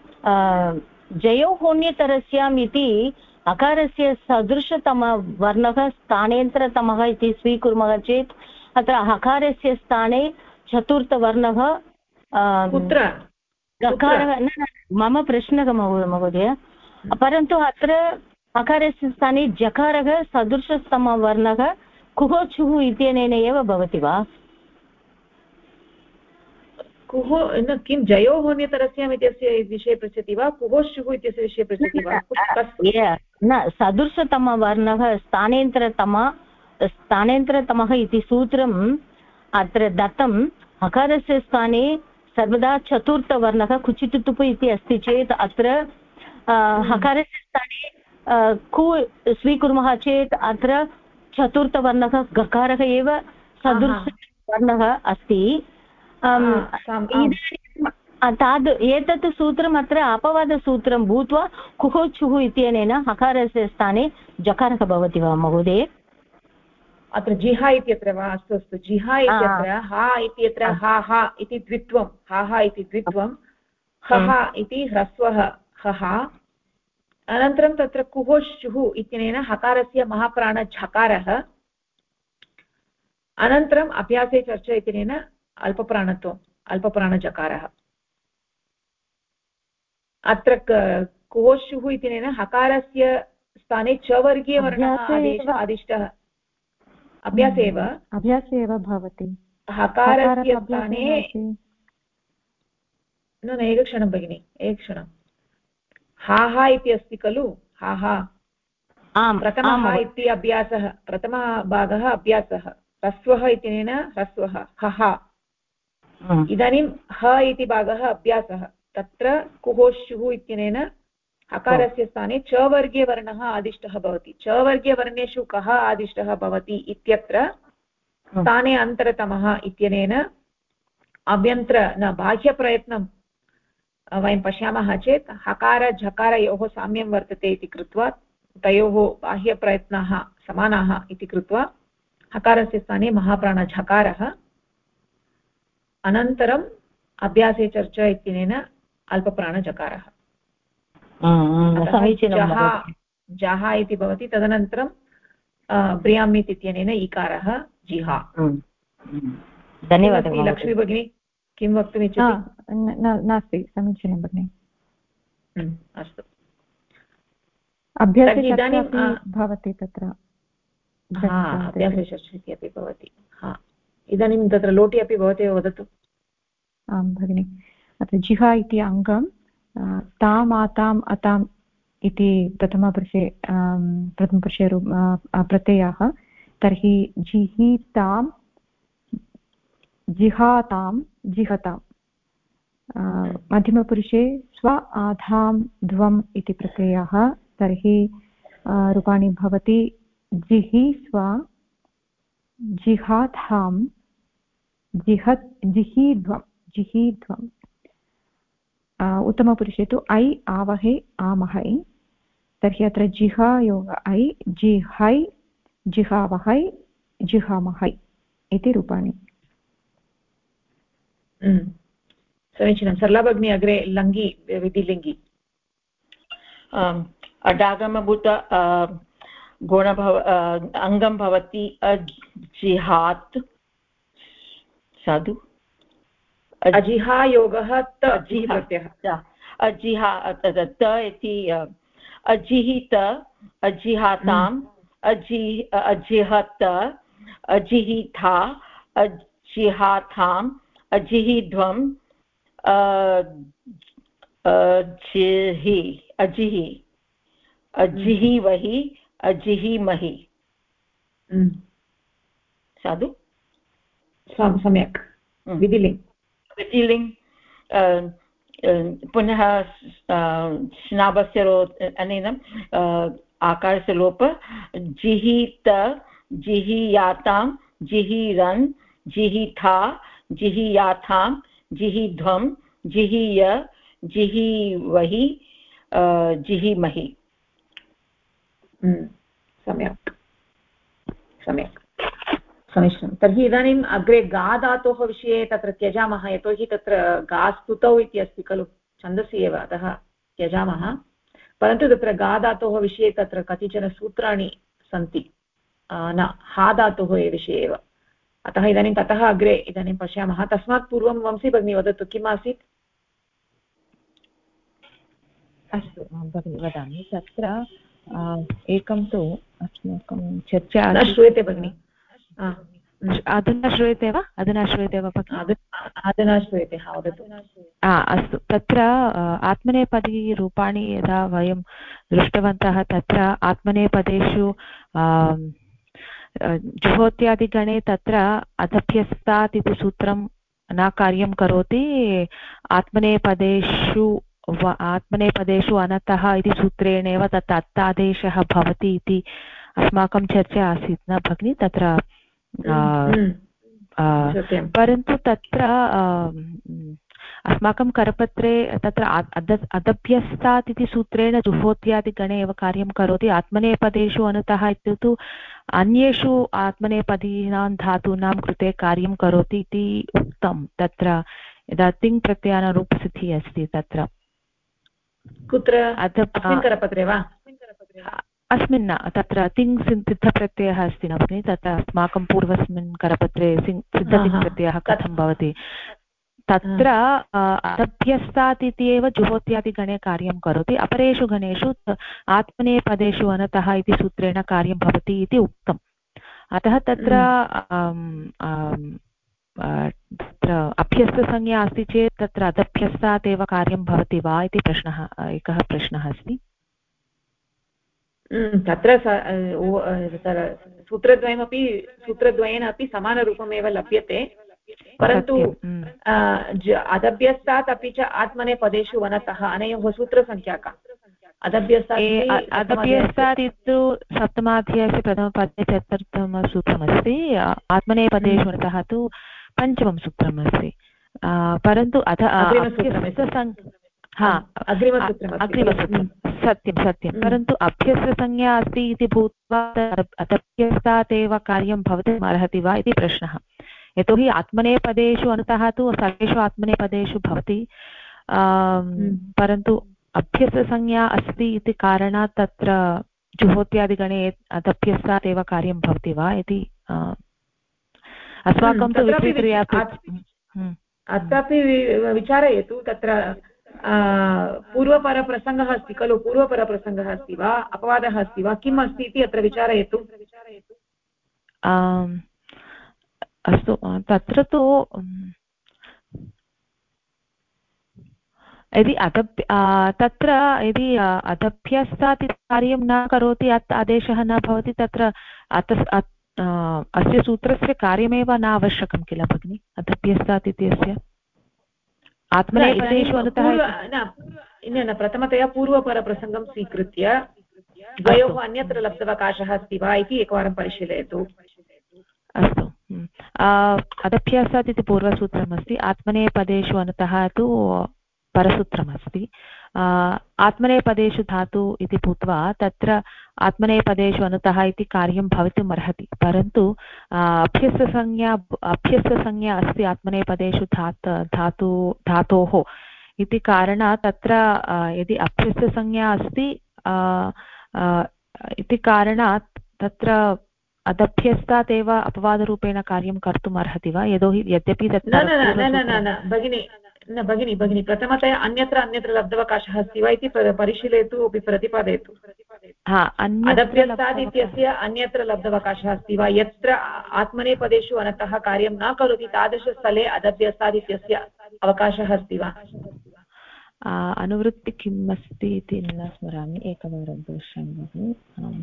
जयोहोन्यतरस्याम् इति अकारस्य सदृशतमवर्णः स्थानेन्तरतमः इति स्वीकुर्मः चेत् अत्र हकारस्य स्थाने चतुर्थवर्णः कुत्र गकारः न मम प्रश्नः महोदय परन्तु अत्र हकारस्य स्थाने जकारः सदृशतमवर्णः कुहो छुः इत्यनेन एव भवति वा कुहो न किं जयोहोन्यतरस्याम् इत्यस्य विषये पृच्छति वा कुहोश्चुः इत्यस्य विषये पृच्छति वा न सदृशतमवर्णः स्थानेन्तरतमः इति सूत्रम् अत्र दत्तं हकारस्य स्थाने सर्वदा चतुर्थवर्णः कुचितुतुपु इति अस्ति चेत् अत्र हकारस्य स्थाने कु स्वीकुर्मः चेत् अत्र चतुर्थवर्णः गकारः एव सदृशवर्णः अस्ति एतत् सूत्रम् अत्र अपवादसूत्रं भूत्वा कुहो छुः इत्यनेन हकारस्य स्थाने जकारः भवति वा महोदय अत्र जिहा इत्यत्र वा अस्तु अस्तु जिहा इत्यत्र हा इत्यत्र हा हा इति द्वित्वं हा हा इति द्वित्वं हः इति ह्रस्वः हः अनन्तरं तत्र कुहोश्चुः इत्यनेन हकारस्य महाप्राणझकारः अनन्तरम् अभ्यासे चर्चा इत्यनेन अल्पप्राणत्वम् अल्पप्राणजकारः अत्र कोशुः इत्यनेन हकारस्य स्थाने च वर्गीयवर्णः आदिष्टः अभ्यास एव भवति हकारस्य स्थाने न एकक्षणं भगिनि एकक्षणं हा इति अस्ति खलु हा प्रथमः इति अभ्यासः प्रथमभागः अभ्यासः ह्रस्वः इत्यनेन ह्रस्वः हः इदानीं ह इति भागः अभ्यासः तत्र कुहोश्युः इत्यनेन हकारस्य स्थाने च वर्गीयवर्णः आदिष्टः भवति च वर्गीयवर्णेषु कः आदिष्टः भवति इत्यत्र स्थाने अन्तरतमः इत्यनेन अभ्यन्तर न बाह्यप्रयत्नं वयं पश्यामः चेत् हकार झकारयोः साम्यं वर्तते इति कृत्वा तयोः बाह्यप्रयत्नाः समानाः इति कृत्वा हकारस्य स्थाने महाप्राणझकारः अनन्तरम् अभ्यासे चर्चा इत्यनेन अल्पप्राणझकारः जः इति भवति तदनन्तरं ब्रियामित् इत्यनेन ईकारः जिहा धन्यवादः लक्ष्मी भगिनी किं वक्तुम् इच्छति नास्ति समीचीनं भगिनि अस्तु अभ्यासे भवति तत्र अभ्यासे चर्चा अपि भवति इदानीं तत्र लोटि अपि भवती वदतु आं भगिनि अत्र जिहा इति अङ्गं ताम् आताम् अताम् इति प्रथमपुरुषे प्रत्ययाः तर्हि जिहितां जिहातां जिहतां मध्यमपुरुषे स्व आधां ध्वम् इति प्रत्ययः तर्हि रूपाणि भवति जिहि स्व जिहाधां जिहीध्वम् उत्तमपुरुषे तु ऐ आवहे आमहै तर्हि अत्र जिहायोग ऐ जिहै जिहावहै जिहामहै इति रूपाणि समीचीनं सरला भगिनी अग्रे लङ्गि विधिलिङ्गि अडागमभूत अङ्गं भवति अजिहात् साधु अजिहायोगः त प्रत्ययः अजिहा त इति अजिहित अजिहाताम् अजिहत अजिहिथा अजिहाथाम् अजिहिध्वम् अजिहि अजिहिवहि अजिहिमहि साधु सम्यक् विधिलिङ्ग् पुनः श्नाभस्य अनेन आकारस्य लोप जिहित जिहियातां जिहिरन् जिहिथा जिहियाथां जिहिध्वं जिहीय जिहीवहि जिहीमहि सम्यक् समीचीनं तर्हि इदानीम् अग्रे गा धातोः विषये तत्र त्यजामः यतोहि तत्र गा स्तुतौ इति अस्ति खलु छन्दसि एव अतः त्यजामः परन्तु तत्र गा धातोः विषये तत्र कतिचन सूत्राणि सन्ति न हा धातोः विषये एव अतः इदानीं ततः अग्रे इदानीं पश्यामः तस्मात् पूर्वं वंशी भगिनी वदतु किम् आसीत् अस्तु भगिनि वदामि तत्र एकं तु अस्माकं चर्चा न श्रूयते भगिनि अधुना श्रूयते वा अधुना श्रूयते वदतु अस्तु तत्र आत्मनेपदीरूपाणि यदा वयं दृष्टवन्तः तत्र आत्मनेपदेषु जुहोत्यादिगणे तत्र अधभ्यस्तात् इति सूत्रं न कार्यं करोति आत्मनेपदेषु अनतः इति सूत्रेणेव तत् अत्तादेशः भवति इति अस्माकं चर्चा आसीत् न भगिनि तत्र परन्तु तत्र अस्माकं करपत्रे तत्र अदभ्यस्तात् इति सूत्रेण जुहोत्यादिगणे एव कार्यं करोति आत्मनेपदेषु अनतः इत्युक्तौ अन्येषु आत्मनेपदीनां धातूनां कृते कार्यं करोति इति उक्तं तत्र यदा तिङ् प्रत्ययानुरूपसिद्धिः अस्ति तत्र कुत्र करपत्रे वा अस्मिन् न तत्र तिङ् सिद्धप्रत्ययः अस्ति न भगिनि तत्र अस्माकं पूर्वस्मिन् करपत्रे सिद्धतिङ् प्रत्ययः कथं भवति तत्र अदभ्यस्तात् इति एव जुहोत्यादिगणे कार्यं करोति, अपरेषु गणेषु आत्मनेपदेषु अनतः इति सूत्रेण कार्यं भवति इति उक्तम्। अतः तत्र तत्र अभ्यस्तसंज्ञा अस्ति चेत् तत्र अदभ्यस्तात् एव कार्यं भवति वा इति प्रश्नः, एकः प्रश्नः अस्ति। तत्र सूत्रद्वयेन अपि समानरूपमेव लभ्यते, परन्तु अदभ्यस्तात् अपि च आत्मनेपदेषु वनतः अनयोः सूत्रसङ्ख्या का? अदभ्यस्तात् इति सप्तमाध्यायस्य प्रथमपदे चतुर्थमसूत्रमस्ति, आत्मनेपदेषु वनतः तु पञ्चमं सूत्रमस्ति। परन्तु अग्रिमसूत्रं सत्यं सत्यं, परन्तु अभ्यस्तसंज्ञा अस्ति इति भूत्वा अदभ्यस्तात् एव कार्यं भवितुम् अर्हति वा इति प्रश्नः। यतोहि आत्मनेपदेषु अन्तः तु सर्वेषु आत्मनेपदेषु भवति, परन्तु अभ्यस्तसंज्ञा अस्ति इति कारणात् तत्र जुहोत्यादिगणे अदभ्यस्तात् एव कार्यं भवति वा इति अस्माकं तु विपरीतरीत्या। अत्रापि विचारयतु, तत्र पूर्वपरप्रसङ्गः अस्ति खलु, पूर्वपरप्रसङ्गः अस्ति वा, अपवादः अस्ति वा, किम् अस्ति इति अत्र विचारयतु। अस्तु, तत्र तु यदि तत्र यदि अदभ्यस्तात् कार्यं न करोति, आदेशः न भवति, तत्र अस्य सूत्रस्य कार्यमेव न आवश्यकं किल भगिनि? अदभ्यस्तात् इत्यस्य आत्मनेपदेषु अन्तः प्रथमतया पूर्वपरप्रसङ्गं स्वीकृत्य द्वयोः अन्यत्र लब्धवकाशः अस्ति वा इति एकवारं परिशीलयतु। अस्तु, अदभ्यस्तात् इति पूर्वसूत्रमस्ति, आत्मनेपदेषु अन्तः तु परसूत्रमस्ति। आत्मनेपदेषु धातु इति भूत्वा तत्र आत्मनेपदेषु अन्तः इति कार्यं भवितुम् अर्हति, परन्तु अभ्यस्तसंज्ञा अस्ति आत्मनेपदेषु धातोः इति कारणात् तत्र यदि अभ्यस्तसंज्ञा अस्ति इति कारणात् तत्र अदभ्यस्तात् एव अपवादरूपेण कार्यं कर्तुम् अर्हति वा? यद्यपि भगिनी, प्रथमतया अन्यत्र लब्धवकाशः अस्ति वा इति परिशीलयतु, अपि प्रतिपादयतु। अदभ्यस्तात् इत्यस्य अन्यत्र लब्धवकाशः अस्ति वा? यत्र आत्मनेपदेषु अनतः कार्यं न करोति तादृशस्थले अदभ्यस्तात् इत्यस्य अवकाशः अस्ति वा? अनुवृत्ति किम् अस्ति इति न स्मरामि, एकवारं पश्यामः।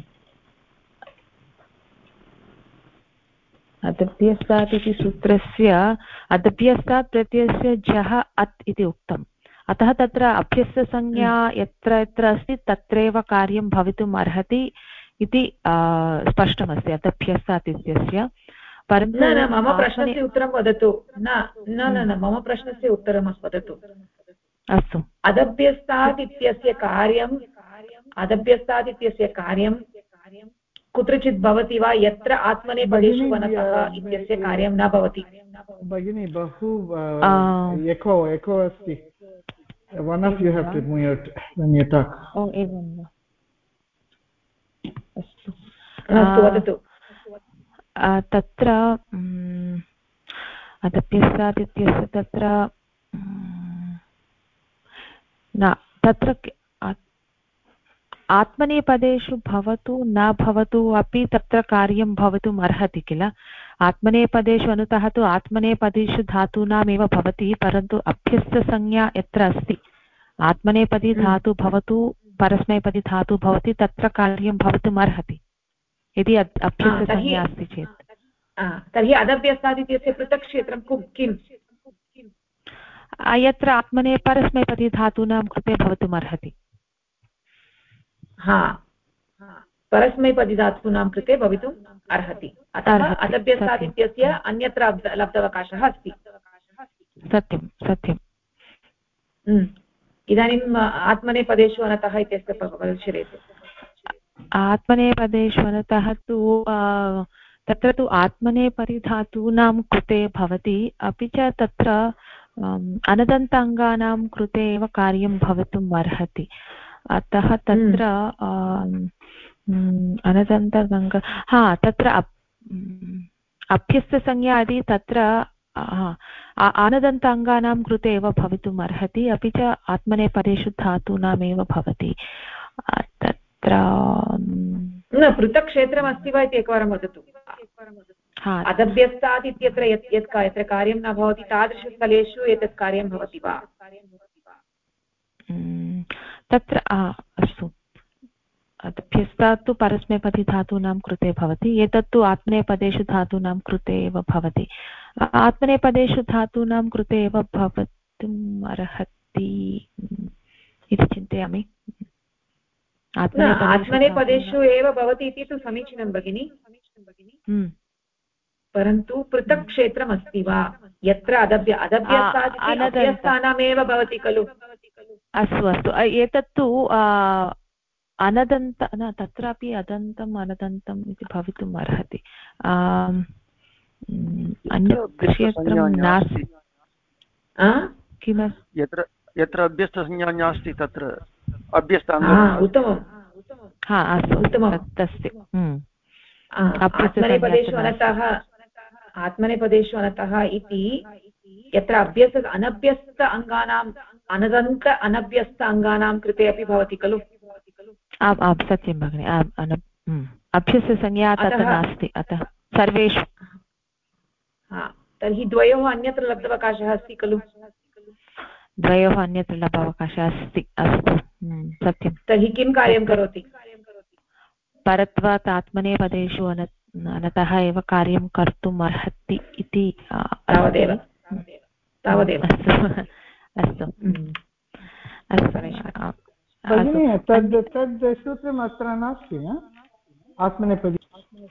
अदभ्यस्तात् इति सूत्रस्य अदभ्यस्तात् प्रत्ययस्य जः अत् इति उक्तम्, अतः तत्र अभ्यस्तसंज्ञा यत्र यत्र अस्ति तत्रैव कार्यं भवितुम् अर्हति इति स्पष्टमस्ति अदभ्यस्तात् इत्यस्य। परन्तु मम प्रश्नस्य उत्तरं वदतु। न मम प्रश्नस्य उत्तरं वदतु। अस्तु, अदभ्यस्तात् इत्यस्य कार्यं कुत्रचित् भवति वा यत्र आत्मनेपदेषु वनतः इत्यस्य कार्यं न भवति? भगिनी, बहु एको अस्ति। One of you have to mute when you talk. एवं वा? अस्तु, वदतु। तत्र अदभ्यस्तात् इत्यस्य तत्र न, तत्र आत्मनेपदेषु भवतु न भवतु अपि तत्र कार्यं भवितुम् अर्हति किल। आत्मनेपदेषु अनुतः तु आत्मनेपदेषु धातूनामेव भवति, परन्तु अभ्यस्तसंज्ञा यत्र अस्ति आत्मनेपदी धातु भवतु परस्मैपदी धातु भवति, तत्र कार्यं भवितुम् अर्हति यदि अभ्यस्तसंज्ञा अस्ति चेत्। तर्हि अदभ्यस्तात् इत्यस्य पृथक् क्षेत्रं किम्? यत्र आत्मने परस्मैपदी धातूनां कृते भवितुम् अर्हति। परस्मैपदी धातूनां कृते भवितुम् अर्हति, अतः अदभ्यस्तात् इत्यस्य अन्यत्र लब्धवकाशः अस्ति। सत्यं सत्यम्। इदानीम् आत्मनेपदेषु अनतः इत्यस्य परिशीलयतु। आत्मनेपदेषु अनतः तु तत्र तु आत्मनेपदी धातूनां कृते भवति, अपि च तत्र अनदन्ताङ्गानां कृते एव कार्यं भवितुम् अर्हति, अतः तत्र अनदन्तगङ्ग तत्र अभ्यस्तसंज्ञा यदि तत्र आनदन्ताङ्गानां कृते एव भवितुम् अर्हति, अपि च आत्मनेपदेषु धातूनामेव भवति। तत्र पृथक् क्षेत्रमस्ति वा इति एकवारं वदतु। अदभ्यस्तात् इत्यत्र यत्र कार्यं न भवति तादृशस्थलेषु एतत् कार्यं भवति वा? तत्र अस्तु, अदभ्यस्तात् तु परस्मैपदी धातूनां कृते भवति, एतत्तु आत्मनेपदेषु धातूनां कृते एव भवति। आत्मनेपदेषु धातूनां कृते एव भवितुम् अर्हति इति चिन्तयामि। आत्मनेपदेषु एव भवति इति तु समीचीनं भगिनि, परन्तु पृथक् क्षेत्रमस्ति वा यत्र अदभ्यस्तानामेव भवति खलु? अस्तु अस्तु, एतत्तु अनदन्त न, तत्रापि अदन्तम् अनदन्तम् इति भवितुम् अर्हति। अन्यत् क्षेत्रं नास्ति किमस्ति यत्र अभ्यस्तसंज्ञा नास्ति तत्र अभ्यस्त। उत्तमम्, अस्तु, तस्ति आत्मनेपदेषु अनतः इति यत्र अनभ्यस्त अङ्गानाम् अनदन्त अनभ्यस्त अङ्गानां कृते अपि भवति खलु? आम् सत्यं भगिनि, अभ्यस्तसंज्ञा तत्र नास्ति, अतः सर्वेषु। तर्हि द्वयोः अन्यत्र लब्धावकाशः अस्ति खलु? द्वयोः अन्यत्र लब्धावकाशः अस्ति, अस्तु सत्यं। तर्हि किं कार्यं करोति? परत्वात् आत्मनेपदेषु अनतः एव कार्यं कर्तुम् अर्हति इति। तावदेव। अस्तु तद् सूत्रम् अत्र नास्ति न? आत्मनेपदी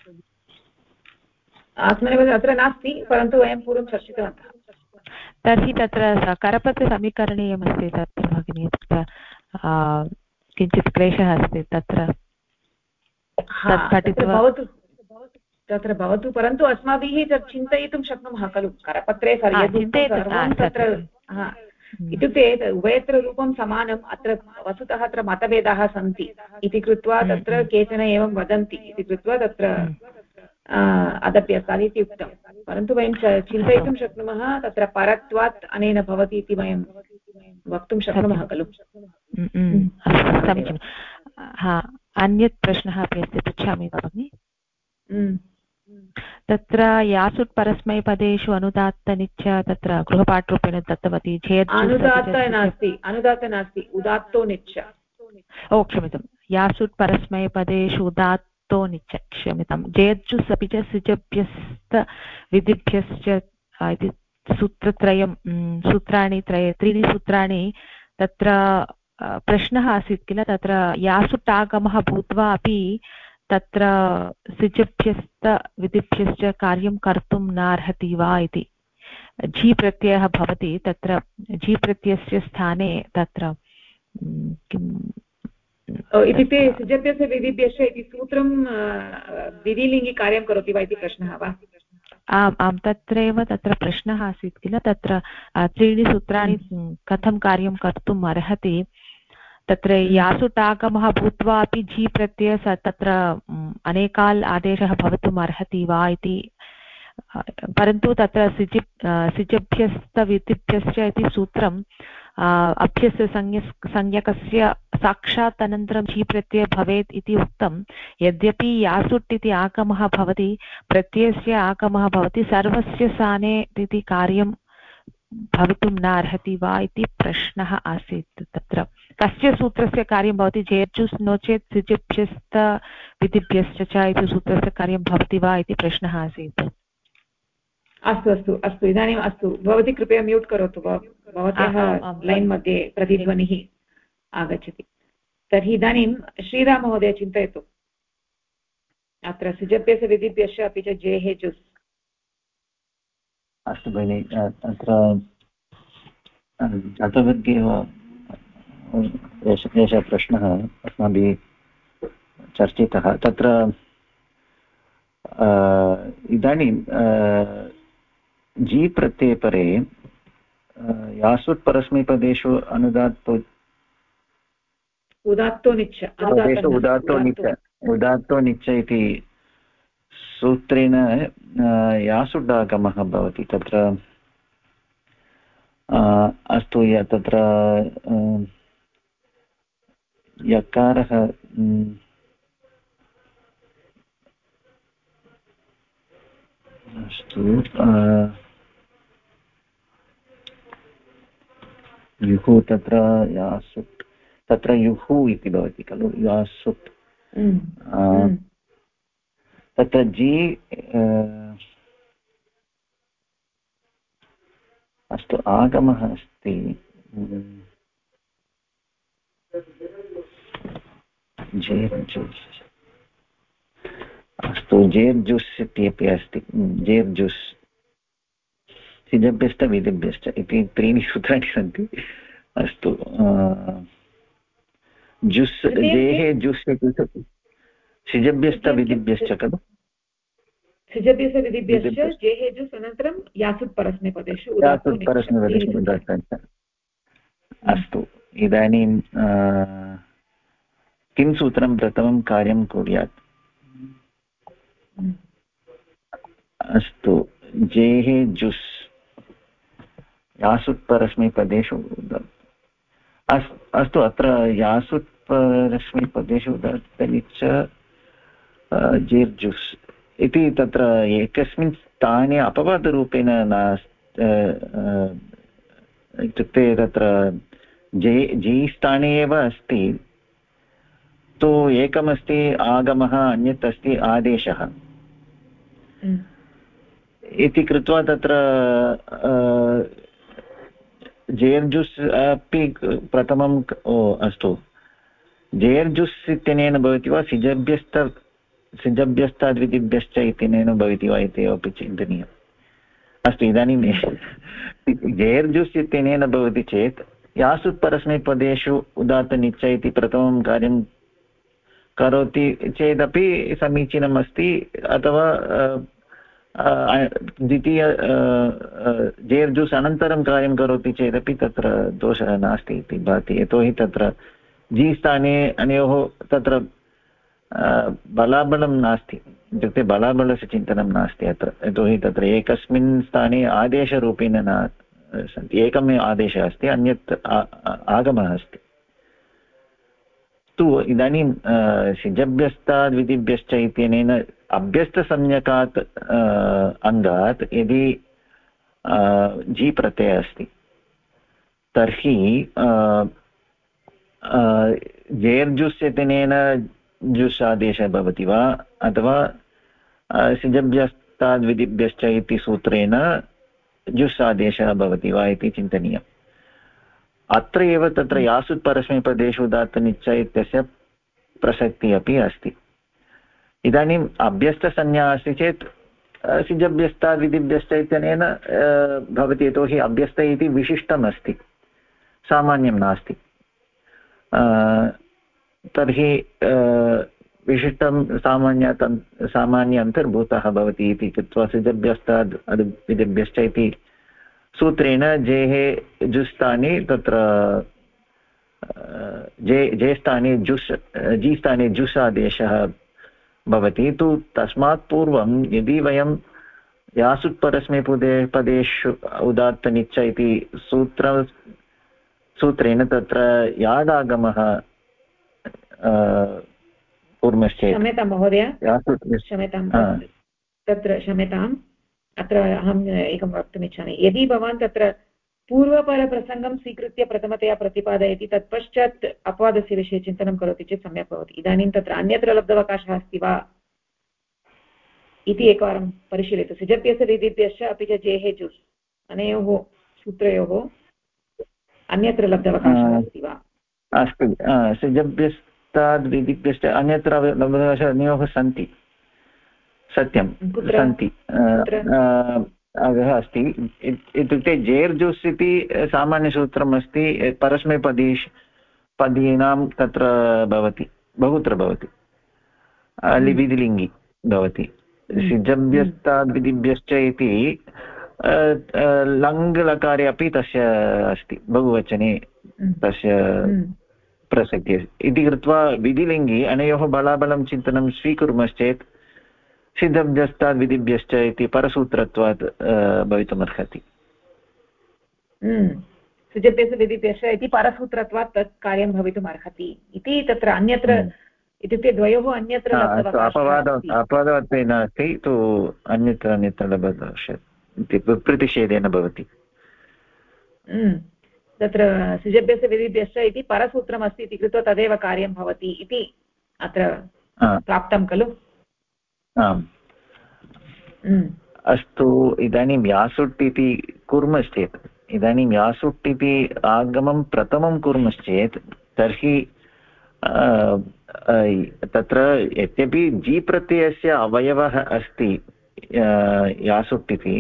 अत्र नास्ति, परन्तु वयं पूर्वं चर्चितवन्तः। तर्हि तत्र करपत्रसमीकरणीयमस्ति तत्र भगिनि, किञ्चित् क्लेशः अस्ति तत्र, तत्र भवतु, परन्तु अस्माभिः तत् चिन्तयितुं शक्नुमः खलु करपत्रे सर्वं तत्र। इत्युक्ते उभयत्र रूपं समानम्, अत्र वस्तुतः अत्र मतभेदाः सन्ति इति कृत्वा तत्र केचन एवं वदन्ति इति कृत्वा तत्र अदभ्यस्तात् इति उक्तं, परन्तु वयं चिन्तयितुं शक्नुमः तत्र परत्वात् अनेन भवति इति वयं वक्तुं शक्नुमः खलु। समीचीनं। अन्यत् प्रश्नः अपि अस्ति, पृच्छामि वा भगिनि? तत्र यासुट् परस्मैपदेषु अनुदात्तनिच्च तत्र गृहपाठरूपेण दत्तवती चेत् अनुदात्त नास्ति उदात्तो निच्च। क्षम्यतां, यासुट् परस्मैपदेषु उदात्तो निच्च, क्षम्यतां, जेर्जुस् अपि च सिजभ्यस्त विधिभ्यश्च इति सूत्राणि त्रीणि सूत्राणि। तत्र प्रश्नः आसीत् किल, तत्र यासुट् आगमः भूत्वा अपि तत्र सिजभ्यस्त विधिभ्यश्च कार्यं कर्तुं नार्हति वा इति। झि प्रत्ययः भवति, तत्र झि प्रत्ययस्य स्थाने तत्र किम् इत्युक्ते सिजभ्यस्य विधिभ्यश्च इति सूत्रं विधिलिङ्गि कार्यं करोति वा इति प्रश्नः वा? आम् तत्रैव तत्र प्रश्नः आसीत् किल, तत्र त्रीणि सूत्राणि कथं कार्यं कर्तुम् अर्हति। तत्र यासुट् आगमः भूत्वा अपि झि प्रत्ययः तत्र अनेकाल् आदेशः भवितुम् अर्हति वा इति, परन्तु तत्र सिजभ्यस्तविधिभ्यश्च इति सूत्रम् अभ्यस्तसंज्ञकस्य साक्षात् अनन्तरं झि प्रत्ययः भवेत् इति उक्तं। यद्यपि यासुट् इति आगमः भवति, प्रत्ययस्य आगमः भवति, सर्वस्य स्थाने इति कार्यं भवितुं न अर्हति वा इति प्रश्नः आसीत्। तत्र कस्य सूत्रस्य कार्यं भवति, जेर्जुस् नो चेत् सिजभ्यस्त विधिभ्यश्च च इति सूत्रस्य कार्यं भवति वा इति प्रश्नः आसीत्। अस्तु इदानीम् अस्तु, भवती कृपया म्यूट् करोतु, भवत्याः लैन् मध्ये प्रतिध्वनिः आगच्छति। तर्हि इदानीं श्रीराममहोदय चिन्तयतु, अत्र सिजभ्यस्य विधिभ्यश्च अपि च जेः जुस्। अस्तु भगिनि, अत्र जातवर्गेव एषः प्रश्नः अस्माभिः चर्चितः। तत्र इदानीं जी प्रत्यये परे यासुट् परस्मैपदेषु उदात्तो निच्च इति सूत्रेण यासुड् आगमः भवति। तत्र अस्तु तत्र यकारः अस्तु युः तत्र यासुट् तत्र युः इति भवति खलु यासुट् तत्र जी अस्तु आगमः अस्ति जेर्जुस् अस्तु जेर्जुस् इत्यपि अस्ति जेर्जुस् सिजभ्यश्च विधिभ्यश्च इति त्रीणि सूत्राणि सन्ति अस्तु जुस् जेः जुस् इति सिजभ्यश्च विधिभ्यश्च खलु सिजभ्यश्च विधिभ्यश्च जेः जुस् अनन्तरं यासुट् परस्मैपदेषु उदात्तञ्च अस्तु इदानीं किं सूत्रं प्रथमं कार्यं कुर्यात् अस्तु जेः जुस् यासुट् परस्मैपदेषु अस्तु अत्र यासुट् परस्मैपदेषु उदात्तनिच जेर्जुस् इति तत्र एकस्मिन् स्थाने अपवादरूपेण इत्युक्ते तत्र जी स्थाने एव अस्ति तु एकमस्ति आगमः अन्यत् अस्ति आदेशः इति कृत्वा तत्र जेर्जुस् अपि प्रथमं अस्तु जेर्जुस् इत्यनेन भवति वा सिजभ्यश्चाद्विधिभ्यश्च इत्यनेन भवति वा इति अपि चिन्तनीयम् अस्तु इदानीं जेर्जुस् इत्यनेन भवति चेत् यासुट् परस्मैपदेषु उदात्तनिच इति प्रथमं कार्यं करोति चेदपि समीचीनम् अस्ति अथवा द्वितीय जेर्जुस् अनन्तरं कार्यं करोति चेदपि तत्र दोषः नास्ति इति भाति यतोहि तत्र जी स्थाने अनयोः तत्र बलाबलं नास्ति इत्युक्ते बलाबलस्य चिन्तनं नास्ति अत्र यतोहि तत्र एकस्मिन् स्थाने आदेशरूपेण न सन्ति एकमेव आदेशः अस्ति अन्यत् आगमः अस्ति तु इदानीं सिजभ्यस्ताद् विधिभ्यश्च इत्यनेन अभ्यस्तसंज्ञकात् अङ्गात् यदि जी प्रत्ययः अस्ति तर्हि जेर्जुस् इत्यनेन जुस् आदेशः भवति वा अथवा सिजभ्यस्ताद् विधिभ्यश्च इति सूत्रेण जुस् आदेशः भवति वा इति चिन्तनीयम् अत्र एव तत्र यासुट् परस्मैपदेषु उदात्तनिच इत्यस्य प्रसक्तिः अपि अस्ति इदानीम् अभ्यस्तसंज्ञा अस्ति चेत् सिजभ्यस्ताद् विधिभ्यश्च इत्यनेन भवति यतोहि अभ्यस्त इति विशिष्टम् अस्ति सामान्यं नास्ति तर्हि विशिष्टं सामान्य अन्तर्भूतः भवति इति कृत्वा सिजभ्यस्ताद् विधिभ्यश्च इति सूत्रेण जेः जुस् स्थाने तत्र जे स्थाने जुस् जी स्थाने जुस् आदेशः भवति तु तस्मात् पूर्वं यदि वयं यासुट् परस्मैपदेषु उदात्तनिच इति सूत्रेण तत्र यादागमः कुर्मश्चेत् क्षम्यतां महोदय क्षम्यताम् अत्र अहम् एकं वक्तुमिच्छामि यदि भवान् तत्र पूर्वपरप्रसङ्गं स्वीकृत्य प्रथमतया प्रतिपादयति तत्पश्चात् अपवादस्य विषये चिन्तनं करोति चेत् सम्यक् भवति इदानीं तत्र अन्यत्र लब्धवकाशः अस्ति वा इति एकवारं परिशीलयतु सिजभ्यश्च विधिभ्यश्च अपि च जेः जुस् अनयोः सूत्रयोः अन्यत्र लब्धवकाशः अस्ति वा अस्तु सिजभ्यस्ताद् विधिभ्यश्च अन्यत्र लब्धवकाशः अन्योः सन्ति सत्यं सन्ति अस्ति इत्युक्ते जेर्जुस् इति सामान्यसूत्रम् अस्ति परस्मैपदीनां तत्र भवति बहुत्र भवति विधिलिङ्गि भवति सिजभ्यस्ताद् विधिभ्यश्च इति लङ् लकारे अपि तस्य अस्ति बहुवचने तस्य प्रसक्तिः इति कृत्वा विधिलिङ्गि अनयोः बलाबलं चिन्तनं स्वीकुर्मश्चेत् सिद्धभ्यस्ताद् विधिभ्यश्च इति परसूत्रत्वात् भवितुमर्हति सुजभ्यस्य विधिभ्यश्च इति परसूत्रत्वात् तत् कार्यं भवितुम् अर्हति इति तत्र अन्यत्र इत्युक्ते द्वयोः अन्यत्र अपवादवत् नास्ति तु अन्यत्र प्रतिषेधेन भवति। तत्र सुजभ्यस्य विधिभ्यश्च इति परसूत्रमस्ति इति कृत्वा तदेव कार्यं भवति इति अत्र प्राप्तं खलु। आम् अस्तु, इदानीं यासुट् इति कुर्मश्चेत्, इदानीं यासुट् इति आगमं प्रथमं कुर्मश्चेत् तर्हि तत्र यद्यपि जी प्रत्ययस्य अवयवः अस्ति यासुट् इति,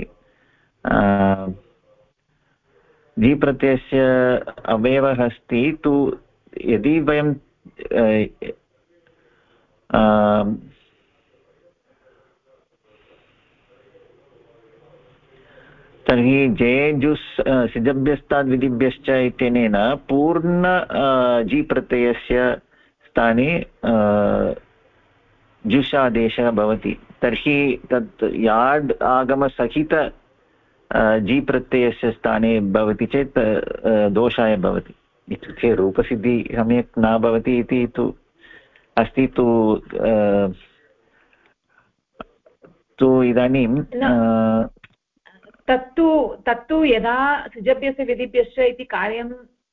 जी प्रत्ययस्य अवयवः अस्ति तु यदि वयं तर्हि जे जुस् सिजभ्यस्ताद् विधिभ्यश्च इत्यनेन पूर्ण जी प्रत्ययस्य स्थाने जुस् आदेशः भवति। तर्हि तत् याड् आगमसहित जी प्रत्ययस्य स्थाने भवति चेत् दोषाय भवति। इत्युक्ते रूपसिद्धि सम्यक् न भवति इति तु अस्ति तु इदानीं तत्तु यदा सुजभ्यस्य विधिभ्यश्च इति कार्यं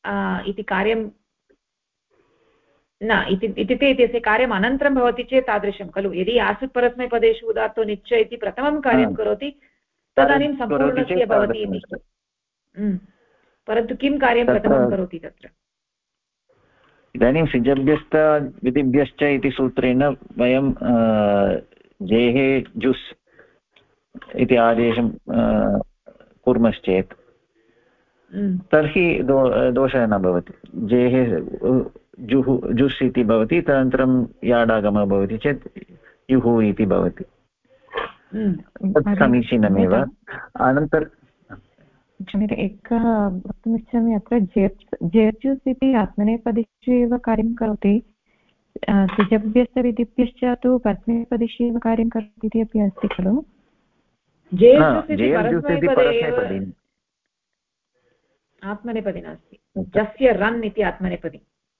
न इत्युक्ते इत्यस्य कार्यम् अनन्तरं भवति चेत् तादृशं खलु। यदि आसुट् परस्मैपदेषु उदात्तो निच्च इति प्रथमं कार्यं करोति तदानीं सम्पूर्णस्य भवति इति। परन्तु किं कार्यं प्रथमं करोति तत्र? इदानीं सिजभ्यश्च विधिभ्यश्च इति सूत्रेण वयं जेः जुस् इति आदेशं कुर्मश्चेत् तर्हि दोषः न भवति। जेः जुस् इति भवति, तदनन्तरं याडागमः भवति चेत् युः इति भवति। तत् समीचीनमेव। अनन्तरं क्षम्यते, एकः वक्तुमिच्छामि। अत्र जेर्जुस् इति आत्मनेपदिषु एव कार्यं करोति, सिजभ्यश्च विधिभ्यश्च तु परस्मैपदिषु एव कार्यं करोति इति अपि अस्ति खलु। आत्मनेपदी नास्ति, जस्य रन् इति आत्मनेपदी।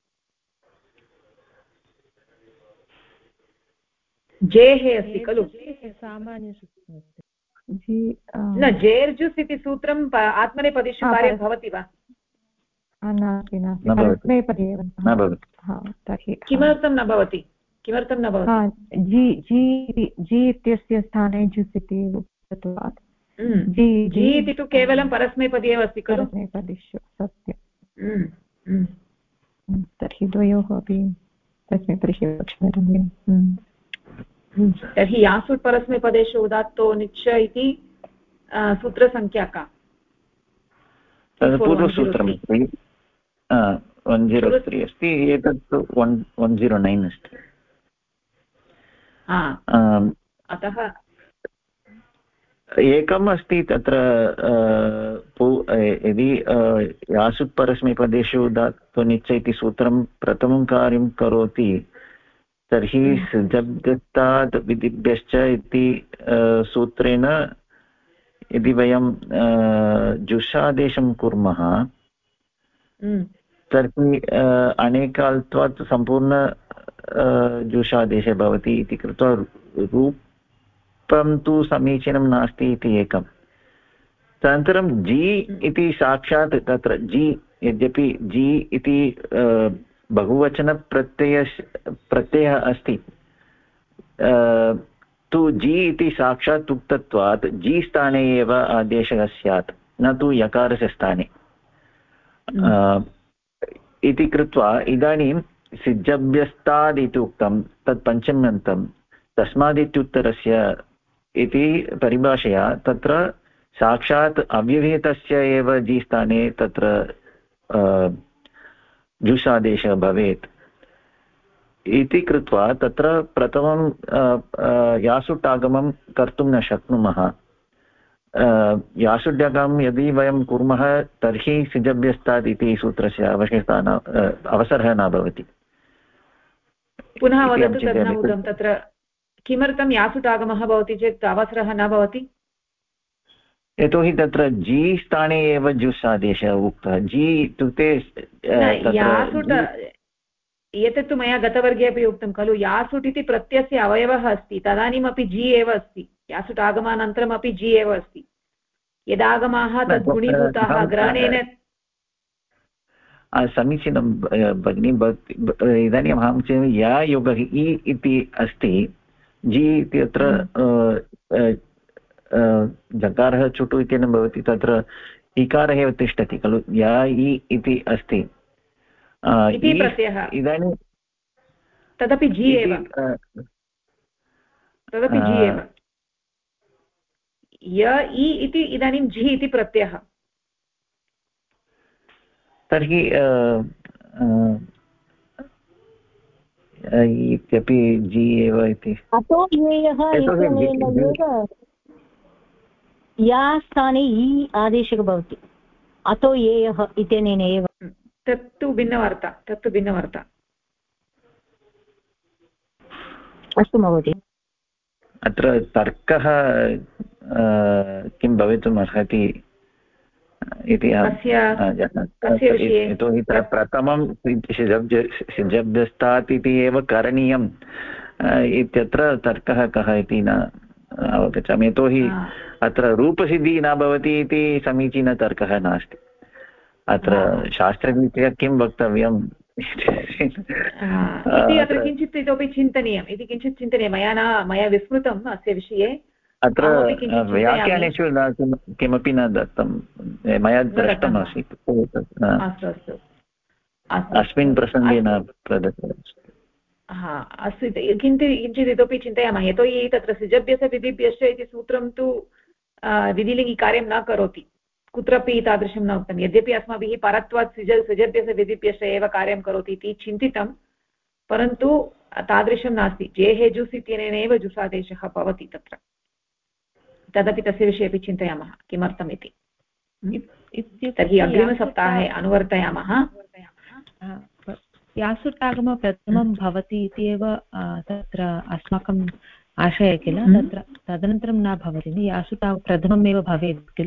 जेः अस्ति खलु न जेर्जुस् इति सूत्रं आत्मनेपदीषु कार्यं भवति वा? किमर्थं न भवति? किमर्थं न भवति? जी इत्यस्य स्थाने जुस् इति उक्तत्वात् जी इति तु केवलं परस्मैपदी एव अस्ति खलु। परस्मैपदीषु सत्यं। तर्हि द्वयोः अपि परस्मैपदिषु। तर्हि यासुट् परस्मैपदेषु उदात्तो निच्च इति सूत्रसङ्ख्या का? पूर्वसूत्रम् 103 अस्ति, एतत् 109 अस्ति। अतः एकम् अस्ति तत्र यदि यासुट् परस्मैपदेषु उदात्तो निच्च इति सूत्रं प्रथमं कार्यं करोति तर्हि सिजभ्यस्ताद् विधिभ्यश्च इति सूत्रेण यदि वयं जुषादेशं कुर्मः तर्हि अनेकाल्त्वात् सम्पूर्ण जुषादेशः भवति इति कृत्वा रूपं तु समीचीनं नास्ति इति एकं। तदनन्तरं जी इति साक्षात् तत्र जी, यद्यपि जी इति बहुवचनप्रत्ययः अस्ति तु जी इति साक्षात् उक्तत्वात् जी स्थाने एव आदेशः स्यात्, न तु यकारस्य स्थाने इति कृत्वा इदानीं सिज्जभ्यस्ताद् इति उक्तं, तत् पञ्चम्यन्तं तस्मादित्युत्तरस्य इति परिभाषया तत्र साक्षात् अव्यवहितस्य एव जी स्थाने तत्र जुषादेशः भवेत् इति कृत्वा तत्र प्रथमं यासुट् आगमं कर्तुं न शक्नुमः। यासुड्यागमं यदि वयं कुर्मः तर्हि सिजभ्यस्तात् इति सूत्रस्य आवश्यकता अवसरः न भवति। पुनः वदतु, तद् न उक्तं तत्र किमर्थं यासुट् आगमः भवति चेत् अवसरः न भवति? यतोहि तत्र जी स्थाने एव जुस् आदेशः उक्तः जी इत्युक्ते एतत् तु मया गतवर्गे अपि उक्तं खलु यासुट् इति प्रत्ययस्य अवयवः अस्ति तदानीमपि जी एव अस्ति यासुट् आगमानन्तरमपि जी एव अस्ति यदागमाः तद् गुणीभूताः ग्रहणेन समीचीनं भगिनि इदानीम् अहं चिन्तयामि या योगः इ इति अस्ति जी इत्यत्र जकारः चुटु इत्यनेन भवति तत्र इकारः एव तिष्ठति खलु या इ इति अस्ति इदानीं तदपि जी एव तदपि जी एव य इ इति इदानीं जी इति प्रत्ययः तर्हि इत्यपि जी एव इति अतो ज्ञेयः इत्यनेन या स्थाने इ आदेशः भवति अतो येयः इत्यनेन एव तत्तु भिन्नवार्ता अस्तु महोदय अत्र तर्कः किं भवितुम् अर्हति इति यतोहि प्रथमं शब्दस्तात् इति एव करणीयम् इत्यत्र तर्कः कः इति न अवगच्छामि यतोहि अत्र रूपसिद्धिः न भवति इति समीचीनतर्कः नास्ति अत्र शास्त्ररीत्या किं वक्तव्यम् इति अत्र किञ्चित् इतोपि चिन्तनीयं मया विस्मृतम् अस्य विषये अत्र व्याख्यानेषु किमपि न दत्तं मया दृष्टम् आसीत् अस्मिन् प्रसङ्गे न प्रदत्तम् अस्तु किञ्चित् इतोपि चिन्तयामः यतोहि तत्र सिजभ्यसविधिभ्यश्च इति सूत्रं तु विधिलिङ्गिकार्यं न करोति कुत्रापि तादृशं न उक्तं यद्यपि अस्माभिः परत्वात् सिजभ्यसविधिभ्यश्च एव कार्यं करोति इति चिन्तितं परन्तु तादृशं नास्ति जेः जुस् इत्यनेनैव जुसादेशः भवति तत्र तदपि तस्य विषये अपि चिन्तयामः किमर्थम् इति तर्हि अग्रिमसप्ताहे अनुवर्तयामः यासुटागम प्रथमं भवति इति एव तत्र अस्माकम् आशयः किल तत्र तदनन्तरं न भवति यासुटाग प्रथममेव भवेत् किल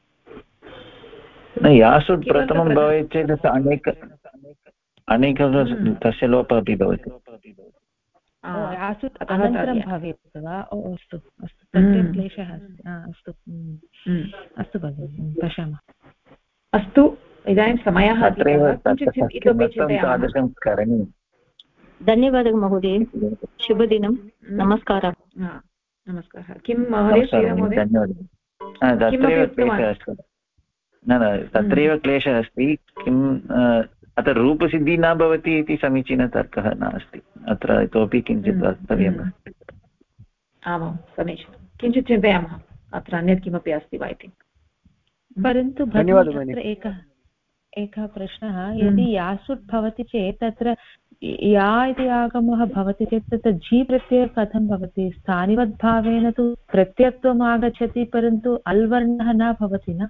यासुट् प्रथमं भवेत् चेत् अनेक तस्य लोपः अपि भवति यासुट् अनन्तरं भवेत् वा अस्तु अस्तु तत्र क्लेशः अस्ति अस्तु भगिनि पश्यामः अस्तु इदानीं समयः इतोपि चिन्तयामः धन्यवादः महोदय शुभदिनं नमस्कारः नमस्कारः किं महोदय तत्रैव क्लेशः अस्ति न तत्रैव क्लेशः अस्ति किम् अत्र रूपसिद्धिः न भवति इति समीचीनतर्कः नास्ति अत्र इतोपि किञ्चित् वक्तव्यम् अस्ति आमां समीचीनं किञ्चित् चिन्तयामः अत्र अन्यत् किमपि अस्ति वा इति परन्तु तत्र एकः प्रश्नः यदि यासुट् भवति चेत् तत्र या इति आगमः भवति चेत् तत्र जी प्रत्ययः कथं भवति स्थानिवद्भावेन तु प्रत्ययत्वम् आगच्छति परन्तु अल्वर्णः न भवति न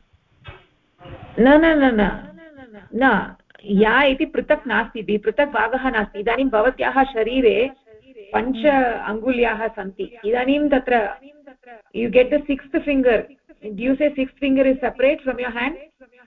न या इति पृथक् नास्ति पृथक् भागः नास्ति इदानीं भवत्याः शरीरे 5 अङ्गुल्याः सन्ति इदानीं तत्र you get the 6th finger do you say 6th finger is separate from your hand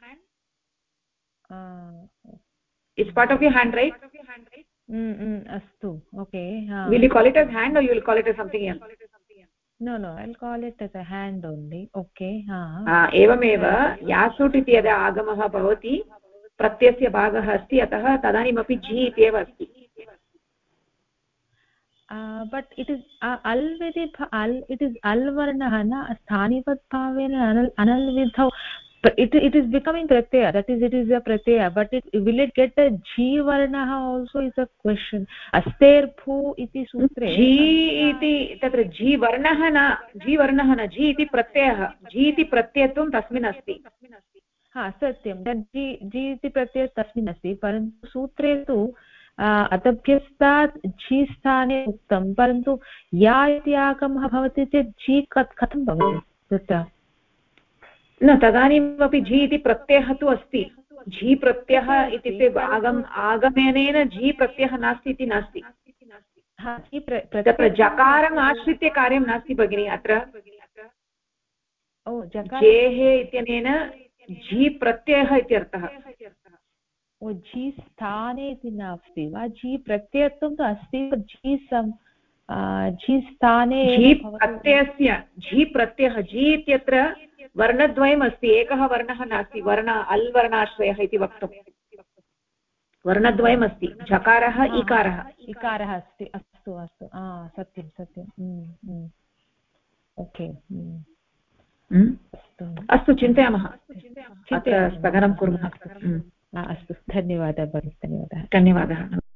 it's part of your hand right astu okay will you call it as hand or you will call it as something else no I'll call it as a hand only okay एवमेव यासुट् इति यदा आगमः भवति प्रत्ययस्य भागः अस्ति अतः तदानीमपि जी इत्येव अस्ति but it is it is alvarnah na sthanivat bhavena analvidhau but it is becoming pratyaya that is it is a pratyaya but will it get a g varnah also is a question aster bhu iti sutre g iti tatra g varnah na g iti pratyayah g iti pratyayatvam tasmin asti सत्यं जी इति प्रत्ययः तस्मिन् अस्ति परन्तु सूत्रे तु अतभ्यस्तात् जी स्थाने उक्तं परन्तु या इति आगमः भवति चेत् जी कथं भवति तत्र न तदानीमपि जी इति प्रत्ययः तु अस्ति जी प्रत्ययः इत्युक्ते आगमनेन जी प्रत्ययः नास्ति इति नास्ति तत्र जकारम् आश्रित्य कार्यं नास्ति भगिनि अत्र जेः इत्यनेन झि प्रत्ययः इत्यर्थः। झि स्थाने इति नास्ति वा? झि प्रत्ययत्वं तु अस्ति, झि स्थाने झि प्रत्ययस्य झि प्रत्ययः झि इत्यत्र वर्णद्वयम् अस्ति, एकः वर्णः नास्ति, अल् वर्णाश्रयः इति वक्तुं वर्णद्वयम् अस्ति, झकारः इकारः अस्ति। अस्तु अस्तु, सत्यं सत्यं, ओके। अस्तु, चिन्तयामः, अत्र स्थगनं कुर्मः। अस्तु, धन्यवादः भगिनी, धन्यवादः।